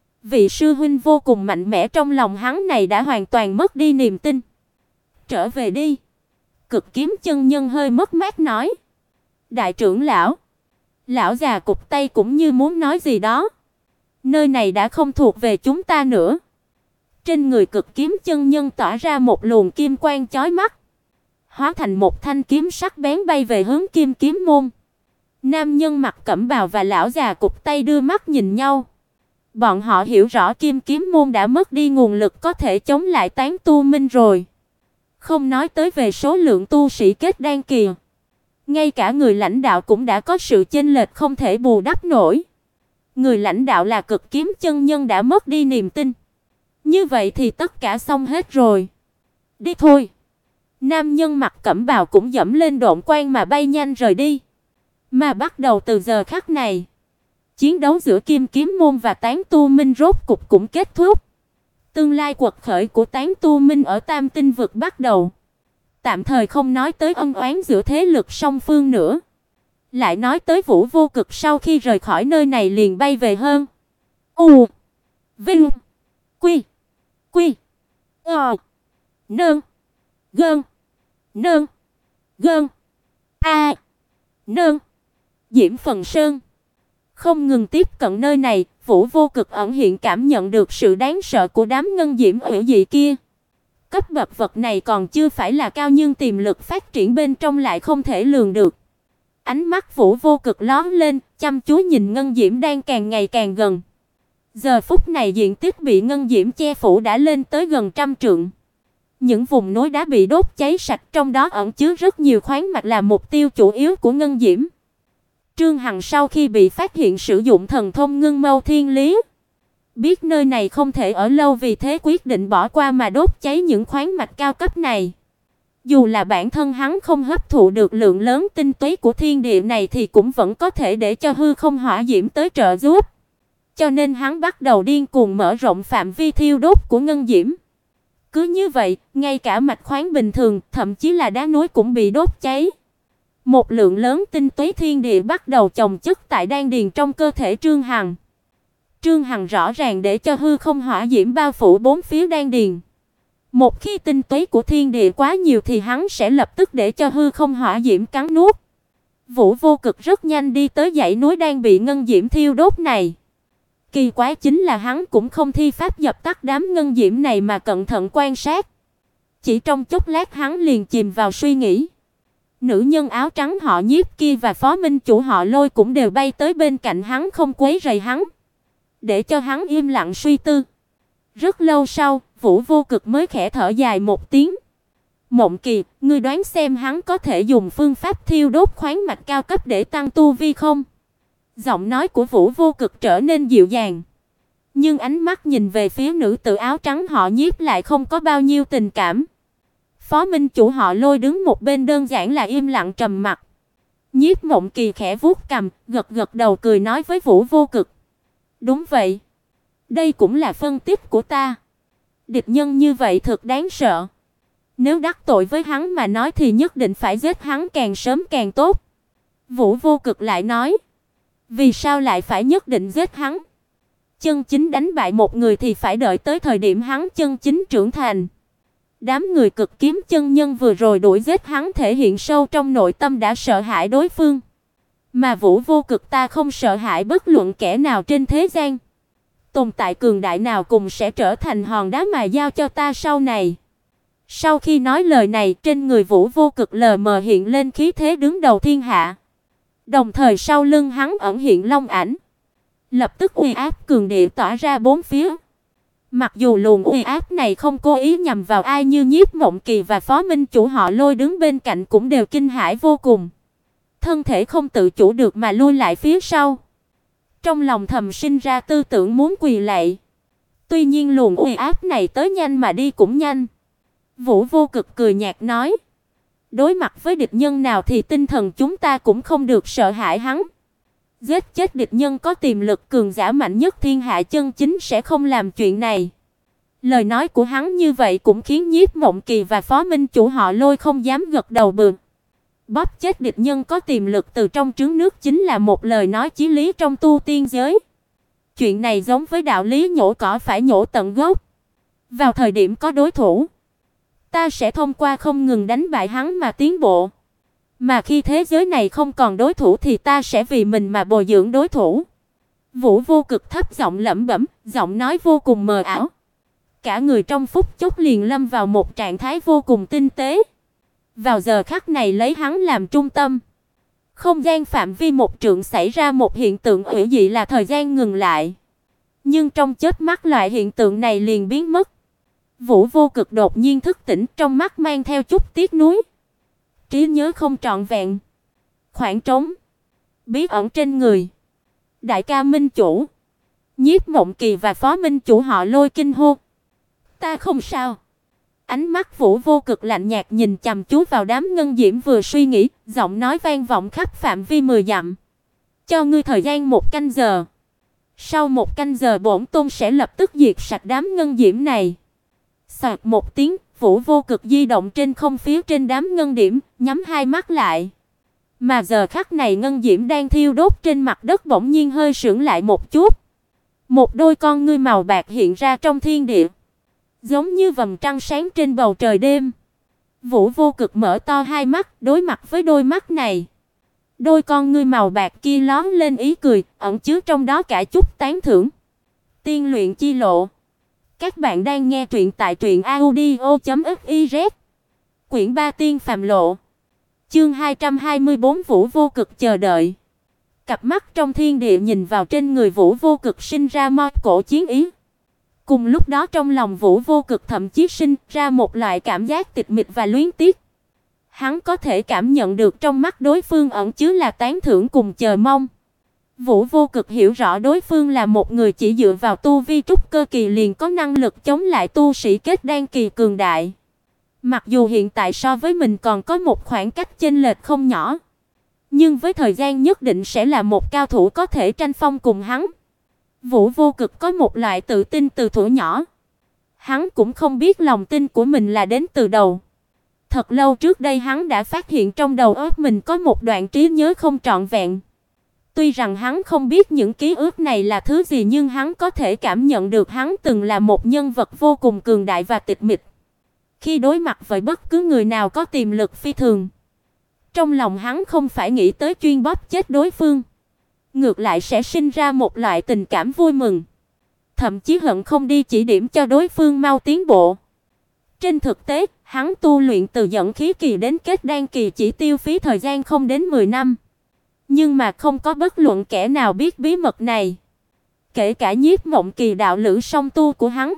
Vị sư huynh vô cùng mạnh mẽ trong lòng hắn này đã hoàn toàn mất đi niềm tin. Trở về đi. Cực Kiếm chân nhân hơi mất mát nói. Đại trưởng lão. Lão già cụp tay cũng như muốn nói gì đó. Nơi này đã không thuộc về chúng ta nữa. Trên người Cực Kiếm chân nhân tỏa ra một luồng kim quang chói mắt, hóa thành một thanh kiếm sắc bén bay về hướng Kim Kiếm môn. Nam nhân mặc cẩm bào và lão già cụp tay đưa mắt nhìn nhau. Bọn họ hiểu rõ Kim Kiếm môn đã mất đi nguồn lực có thể chống lại Tán Tu Minh rồi. Không nói tới về số lượng tu sĩ kết đan kỳ, ngay cả người lãnh đạo cũng đã có sự chênh lệch không thể bù đắp nổi. Người lãnh đạo là Cực Kiếm chân nhân đã mất đi niềm tin. Như vậy thì tất cả xong hết rồi. Đi thôi. Nam nhân mặc cẩm bào cũng dẫm lên độn quang mà bay nhanh rời đi. Mà bắt đầu từ giờ khắc này, chiến đấu giữa Kim Kiếm môn và Tán Tu Minh rốt cục cũng kết thúc. Tương lai quật khởi của Tán Tu Minh ở Tam Tinh vực bắt đầu. Tạm thời không nói tới ân oán giữa thế lực song phương nữa, lại nói tới Vũ Vô Cực sau khi rời khỏi nơi này liền bay về hơn. U Vinh Quy Quy Nương Gơn Nương Gơn A Nương Diễm Phần Sơn. Không ngừng tiếp cận nơi này, Vũ Vô Cực ẩn hiện cảm nhận được sự đáng sợ của đám ngân diễm hủy dị kia. Cấp bậc vật này còn chưa phải là cao nhưng tiềm lực phát triển bên trong lại không thể lường được. Ánh mắt Vũ Vô Cực lóe lên, chăm chú nhìn ngân diễm đang càng ngày càng gần. Giờ phút này diện tích bị ngân diễm che phủ đã lên tới gần trăm trượng. Những vùng núi đá bị đốt cháy sạch, trong đó ẩn chứa rất nhiều khoáng mạch là mục tiêu chủ yếu của ngân diễm. Trương Hằng sau khi bị phát hiện sử dụng thần thông Ngưng Mâu Thiên Lý, biết nơi này không thể ở lâu vì thế quyết định bỏ qua mà đốt cháy những khoáng mạch cao cấp này. Dù là bản thân hắn không hấp thụ được lượng lớn tinh túy của thiên địa này thì cũng vẫn có thể để cho hư không hỏa diễm tới trợ giúp. Cho nên hắn bắt đầu điên cuồng mở rộng phạm vi thiêu đốt của ngân diễm. Cứ như vậy, ngay cả mạch khoáng bình thường, thậm chí là đá núi cũng bị đốt cháy. Một lượng lớn tinh túy thiên địa bắt đầu chồng chất tại đan điền trong cơ thể Trương Hằng. Trương Hằng rõ ràng để cho hư không hỏa diễm bao phủ bốn phía đan điền. Một khi tinh túy của thiên địa quá nhiều thì hắn sẽ lập tức để cho hư không hỏa diễm cắn nuốt. Vũ Vô Cực rất nhanh đi tới dãy núi đang bị ngân diễm thiêu đốt này. Kỳ quái chính là hắn cũng không thi pháp dập tắt đám ngân diễm này mà cẩn thận quan sát. Chỉ trong chốc lát hắn liền chìm vào suy nghĩ. Nữ nhân áo trắng họ Nhiếp kia và phó minh chủ họ Lôi cũng đều bay tới bên cạnh hắn không quấy rầy hắn, để cho hắn im lặng suy tư. Rất lâu sau, Vũ Vô Cực mới khẽ thở dài một tiếng. Mộng Kỳ, ngươi đoán xem hắn có thể dùng phương pháp thiêu đốt khoáng mạch cao cấp để tăng tu vi không? Giọng nói của Vũ Vô Cực trở nên dịu dàng, nhưng ánh mắt nhìn về phía nữ tử áo trắng họ Nhiếp lại không có bao nhiêu tình cảm. Phó minh chủ họ Lôi đứng một bên đơn giản là im lặng trầm mặc. Nhiếp Mộng Kỳ khẽ vuốt cằm, gật gật đầu cười nói với Vũ Vô Cực: Đúng vậy, đây cũng là phân tích của ta. Địch nhân như vậy thật đáng sợ. Nếu đắc tội với hắn mà nói thì nhất định phải giết hắn càng sớm càng tốt. Vũ Vô Cực lại nói, vì sao lại phải nhất định giết hắn? Chân chính đánh bại một người thì phải đợi tới thời điểm hắn chân chính trưởng thành. Đám người Cực Kiếm chân nhân vừa rồi đuổi giết hắn thể hiện sâu trong nội tâm đã sợ hãi đối phương. Mà Vũ Vô Cực ta không sợ hãi bất luận kẻ nào trên thế gian. Tồn tại cường đại nào cũng sẽ trở thành hòn đá mà giao cho ta sau này. Sau khi nói lời này, trên người Vũ Vô Cực lờ mờ hiện lên khí thế đứng đầu thiên hạ. Đồng thời sau lưng hắn ẩn hiện long ảnh. Lập tức uy áp cường địa tỏa ra bốn phía. Mặc dù luồng uy áp này không cố ý nhằm vào ai, như Nhiếp Mộng Kỳ và Phó Minh Chủ họ Lôi đứng bên cạnh cũng đều kinh hãi vô cùng. Thân thể không tự chủ được mà lui lại phía sau. Trong lòng thầm sinh ra tư tưởng muốn quỳ lạy. Tuy nhiên luồng uy áp này tới nhanh mà đi cũng nhanh. Vũ Vô Cực cười nhạt nói, đối mặt với địch nhân nào thì tinh thần chúng ta cũng không được sợ hãi hắn. Giết chết địch nhân có tiềm lực cường giả mạnh nhất thiên hạ chân chính sẽ không làm chuyện này. Lời nói của hắn như vậy cũng khiến Nhiếp Mộng Kỳ và Phó Minh Chủ họ Lôi không dám gật đầu bừa. Bóp chết địch nhân có tiềm lực từ trong trứng nước chính là một lời nói chí lý trong tu tiên giới. Chuyện này giống với đạo lý nhổ cỏ phải nhổ tận gốc. Vào thời điểm có đối thủ, ta sẽ thông qua không ngừng đánh bại hắn mà tiến bộ. Mà khi thế giới này không còn đối thủ thì ta sẽ vì mình mà bồi dưỡng đối thủ. Vũ Vô Cực thấp giọng lẩm bẩm, giọng nói vô cùng mờ ảo. Cả người trong phút chốc liền lâm vào một trạng thái vô cùng tinh tế. Vào giờ khắc này lấy hắn làm trung tâm, không gian phạm vi một trượng xảy ra một hiện tượng hủy dị là thời gian ngừng lại. Nhưng trong chớp mắt loại hiện tượng này liền biến mất. Vũ Vô Cực đột nhiên thức tỉnh, trong mắt mang theo chút tiếc nuối. Trí nhớ không trọn vẹn, khoảng trống, bí ẩn trên người. Đại ca Minh Chủ, Nhiếp Mộng Kỳ và Phó Minh Chủ họ Lôi kinh hô, ta không sao. Ánh mắt Vũ Vô Cực lạnh nhạt nhìn chằm chú vào đám ngân diễm vừa suy nghĩ, giọng nói vang vọng khắp phạm vi 10 dặm. Cho ngươi thời gian 1 canh giờ. Sau 1 canh giờ bổn tôn sẽ lập tức diệt sạch đám ngân diễm này. Soạt một tiếng, Vũ Vô Cực di động trên không phía trên đám ngân điểm, nhắm hai mắt lại. Mà giờ khắc này ngân diễm đang thiêu đốt trên mặt đất bỗng nhiên hơi sững lại một chút. Một đôi con ngươi màu bạc hiện ra trong thiên địa, giống như vầng trăng sáng trên bầu trời đêm. Vũ Vô Cực mở to hai mắt, đối mặt với đôi mắt này. Đôi con ngươi màu bạc kia lóe lên ý cười, ẩn chứa trong đó cả chút tán thưởng. Tiên luyện chi lộ. Các bạn đang nghe truyện tại truyệnaudio.fiz. Quyển 3 Tiên phàm lộ. Chương 224 Vũ Vô Cực chờ đợi. Cặp mắt trong thiên địa nhìn vào trên người Vũ Vô Cực sinh ra một cổ chiến ý. Cùng lúc đó trong lòng Vũ Vô Cực thậm chí sinh ra một loại cảm giác tịch mịch và luyến tiếc. Hắn có thể cảm nhận được trong mắt đối phương ẩn chứa là tán thưởng cùng chờ mong. Vũ Vô Cực hiểu rõ đối phương là một người chỉ dựa vào tu vi trúc cơ kỳ liền có năng lực chống lại tu sĩ kết đan kỳ cường đại. Mặc dù hiện tại so với mình còn có một khoảng cách chênh lệch không nhỏ, nhưng với thời gian nhất định sẽ là một cao thủ có thể tranh phong cùng hắn. Vũ Vô Cực có một loại tự tin từ thuở nhỏ. Hắn cũng không biết lòng tin của mình là đến từ đâu. Thật lâu trước đây hắn đã phát hiện trong đầu óc mình có một đoạn trí nhớ không trọn vẹn. Tuy rằng hắn không biết những ký ức này là thứ gì, nhưng hắn có thể cảm nhận được hắn từng là một nhân vật vô cùng cường đại và tịch mịch. Khi đối mặt với bất cứ người nào có tiềm lực phi thường, trong lòng hắn không phải nghĩ tới chuyên bóp chết đối phương, ngược lại sẽ sinh ra một loại tình cảm vui mừng, thậm chí hận không đi chỉ điểm cho đối phương mau tiến bộ. Trên thực tế, hắn tu luyện từ dẫn khí kỳ đến kết đan kỳ chỉ tiêu phí thời gian không đến 10 năm. Nhưng mà không có bất luận kẻ nào biết bí mật này, kể cả Nhiếp Mộng Kỳ đạo lữ song tu của hắn.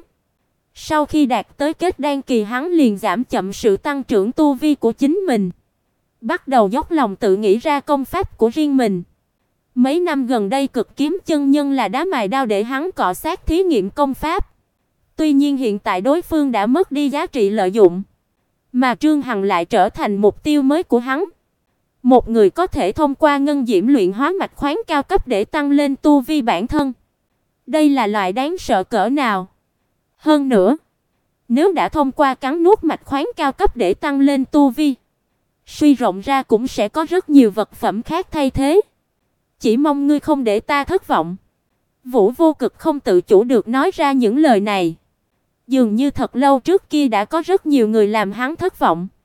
Sau khi đạt tới kết đan kỳ, hắn liền giảm chậm sự tăng trưởng tu vi của chính mình, bắt đầu dốc lòng tự nghĩ ra công pháp của riêng mình. Mấy năm gần đây Cực Kiếm chân nhân là đá mài đao để hắn cọ xát thí nghiệm công pháp. Tuy nhiên hiện tại đối phương đã mất đi giá trị lợi dụng, mà Trương Hằng lại trở thành mục tiêu mới của hắn. Một người có thể thông qua ngân diễm luyện hóa mạch khoáng cao cấp để tăng lên tu vi bản thân. Đây là loại đáng sợ cỡ nào? Hơn nữa, nếu đã thông qua cắn nuốt mạch khoáng cao cấp để tăng lên tu vi, suy rộng ra cũng sẽ có rất nhiều vật phẩm khác thay thế. Chỉ mong ngươi không để ta thất vọng. Vũ Vô Cực không tự chủ được nói ra những lời này. Dường như thật lâu trước kia đã có rất nhiều người làm hắn thất vọng.